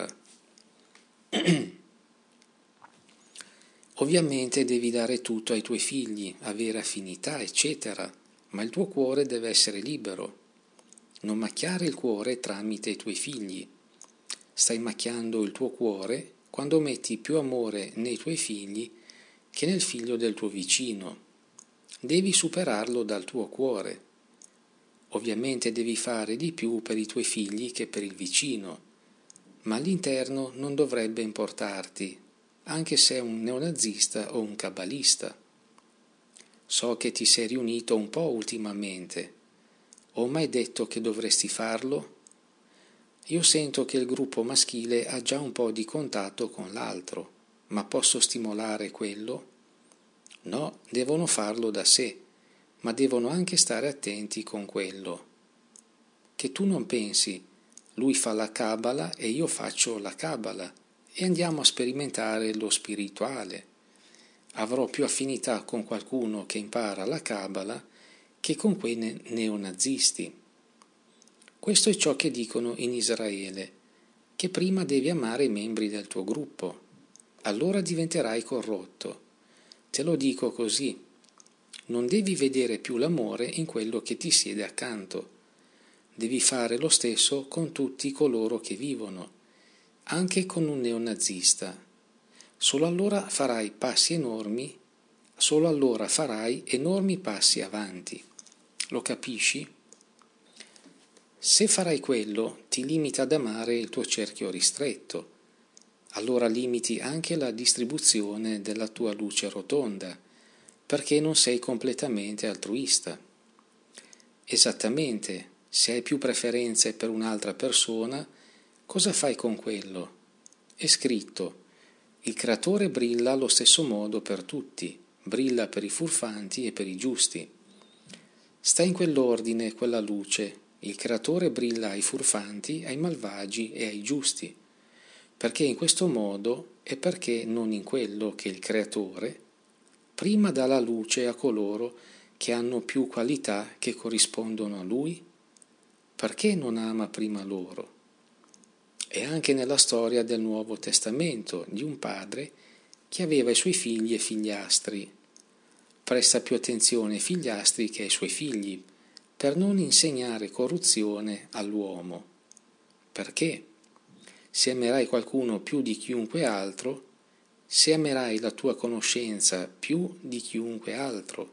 Ovviamente devi dare tutto ai tuoi figli, avere affinità, eccetera, ma il tuo cuore deve essere libero. Non macchiare il cuore tramite i tuoi figli. Stai macchiando il tuo cuore quando metti più amore nei tuoi figli che nel figlio del tuo vicino. Devi superarlo dal tuo cuore. Ovviamente devi fare di più per i tuoi figli che per il vicino, ma all'interno non dovrebbe importarti, anche se è un neonazista o un cabalista. So che ti sei riunito un po' ultimamente. Ho mai detto che dovresti farlo? Io sento che il gruppo maschile ha già un po' di contatto con l'altro, ma posso stimolare quello? No, devono farlo da sé, ma devono anche stare attenti con quello. Che tu non pensi, lui fa la Kabbalah e io faccio la Kabbalah e andiamo a sperimentare lo spirituale. Avrò più affinità con qualcuno che impara la Kabbalah che con quei neonazisti. Questo è ciò che dicono in Israele, che prima devi amare i membri del tuo gruppo, allora diventerai corrotto. Te lo dico così, non devi vedere più l'amore in quello che ti siede accanto, devi fare lo stesso con tutti coloro che vivono, anche con un neonazista. Solo allora farai enormi passi avanti. Lo capisci? Se farai quello, ti limita ad amare il tuo cerchio ristretto. Allora limiti anche la distribuzione della tua luce rotonda, perché non sei completamente altruista. Esattamente, se hai più preferenze per un'altra persona, cosa fai con quello? È scritto, il creatore brilla allo stesso modo per tutti, brilla per i furfanti e per i giusti. Sta in quell'ordine quella luce, il creatore brilla ai furfanti, ai malvagi e ai giusti. Perché in questo modo e perché non in quello che il creatore prima dà la luce a coloro che hanno più qualità che corrispondono a lui? Perché non ama prima loro? E anche nella storia del Nuovo Testamento di un padre che aveva i suoi figli e figliastri. Presta più attenzione ai figliastri che ai suoi figli, per non insegnare corruzione all'uomo. Perché? Se amerai qualcuno più di chiunque altro, se amerai la tua conoscenza più di chiunque altro.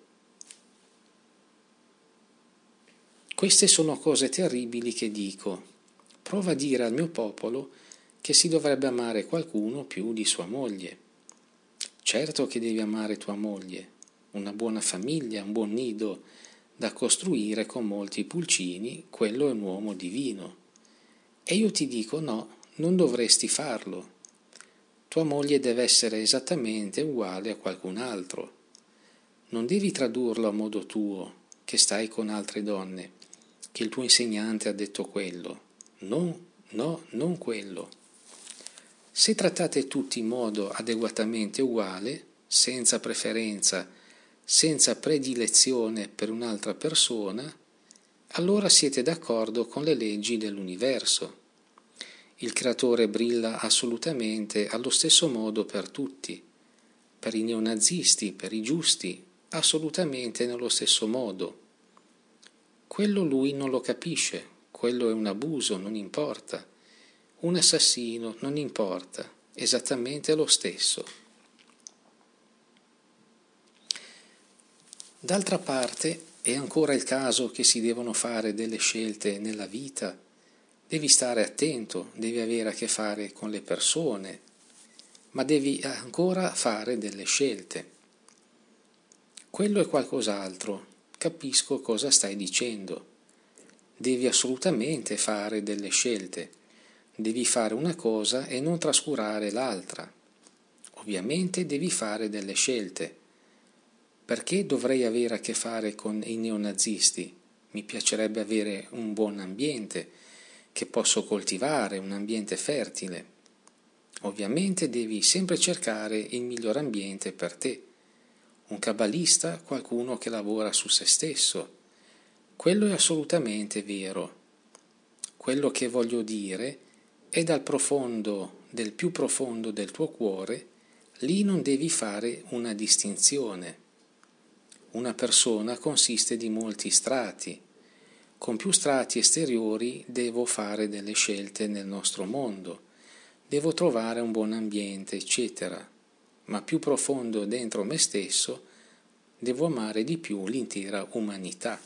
Queste sono cose terribili che dico. Prova a dire al mio popolo che si dovrebbe amare qualcuno più di sua moglie. Certo che devi amare tua moglie, una buona famiglia, un buon nido da costruire con molti pulcini, quello è un uomo divino. E io ti dico no, non dovresti farlo. Tua moglie deve essere esattamente uguale a qualcun altro. Non devi tradurlo a modo tuo, che stai con altre donne, che il tuo insegnante ha detto quello. No, non quello. Se trattate tutti in modo adeguatamente uguale, senza preferenza, senza predilezione per un'altra persona, allora siete d'accordo con le leggi dell'universo. Il creatore brilla assolutamente allo stesso modo per tutti, per i neonazisti, per i giusti, assolutamente nello stesso modo. Quello lui non lo capisce, quello è un abuso, non importa. Un assassino, non importa, esattamente lo stesso. D'altra parte, è ancora il caso che si devono fare delle scelte nella vita. Devi stare attento, devi avere a che fare con le persone, ma devi ancora fare delle scelte. Quello è qualcos'altro, capisco cosa stai dicendo. Devi assolutamente fare delle scelte, devi fare una cosa e non trascurare l'altra. Ovviamente devi fare delle scelte. Perché dovrei avere a che fare con i neonazisti? Mi piacerebbe avere un buon ambiente che posso coltivare, un ambiente fertile. Ovviamente devi sempre cercare il miglior ambiente per te. Un cabalista, qualcuno che lavora su se stesso. Quello è assolutamente vero. Quello che voglio dire è del più profondo del tuo cuore, lì non devi fare una distinzione. Una persona consiste di molti strati. Con più strati esteriori devo fare delle scelte nel nostro mondo, devo trovare un buon ambiente, eccetera. Ma più profondo dentro me stesso, devo amare di più l'intera umanità.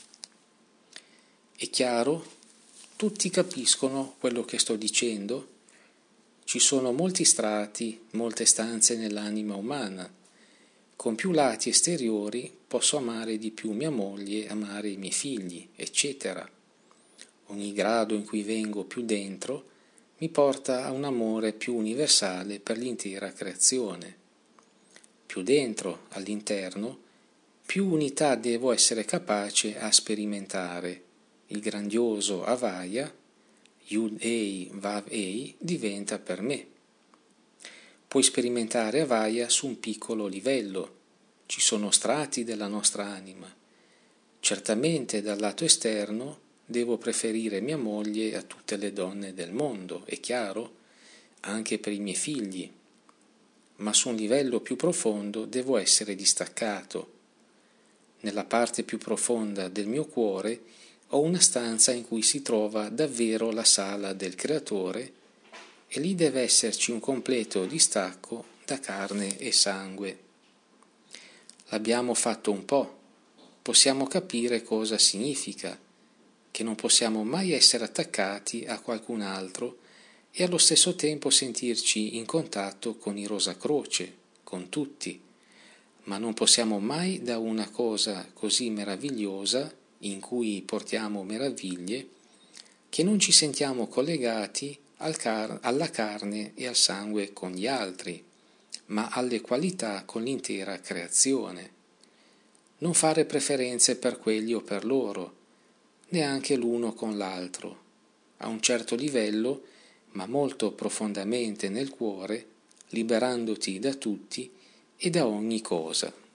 È chiaro? Tutti capiscono quello che sto dicendo? Ci sono molti strati, molte stanze nell'anima umana. Con più lati esteriori posso amare di più mia moglie, amare i miei figli, eccetera. Ogni grado in cui vengo più dentro mi porta a un amore più universale per l'intera creazione. Più dentro, all'interno, più unità devo essere capace a sperimentare. Il grandioso Avaya, Yud-Ei, Vav-Ei, diventa per me. Puoi sperimentare Avaya su un piccolo livello. Ci sono strati della nostra anima. Certamente dal lato esterno devo preferire mia moglie a tutte le donne del mondo, è chiaro? Anche per i miei figli. Ma su un livello più profondo devo essere distaccato. Nella parte più profonda del mio cuore ho una stanza in cui si trova davvero la sala del Creatore e lì deve esserci un completo distacco da carne e sangue. L'abbiamo fatto un po', possiamo capire cosa significa, che non possiamo mai essere attaccati a qualcun altro e allo stesso tempo sentirci in contatto con i Rosacroce, con tutti, ma non possiamo mai da una cosa così meravigliosa, in cui portiamo meraviglie, che non ci sentiamo collegati alla carne e al sangue con gli altri, ma alle qualità con l'intera creazione. Non fare preferenze per quelli o per loro, neanche l'uno con l'altro. A un certo livello, ma molto profondamente nel cuore, liberandoti da tutti e da ogni cosa.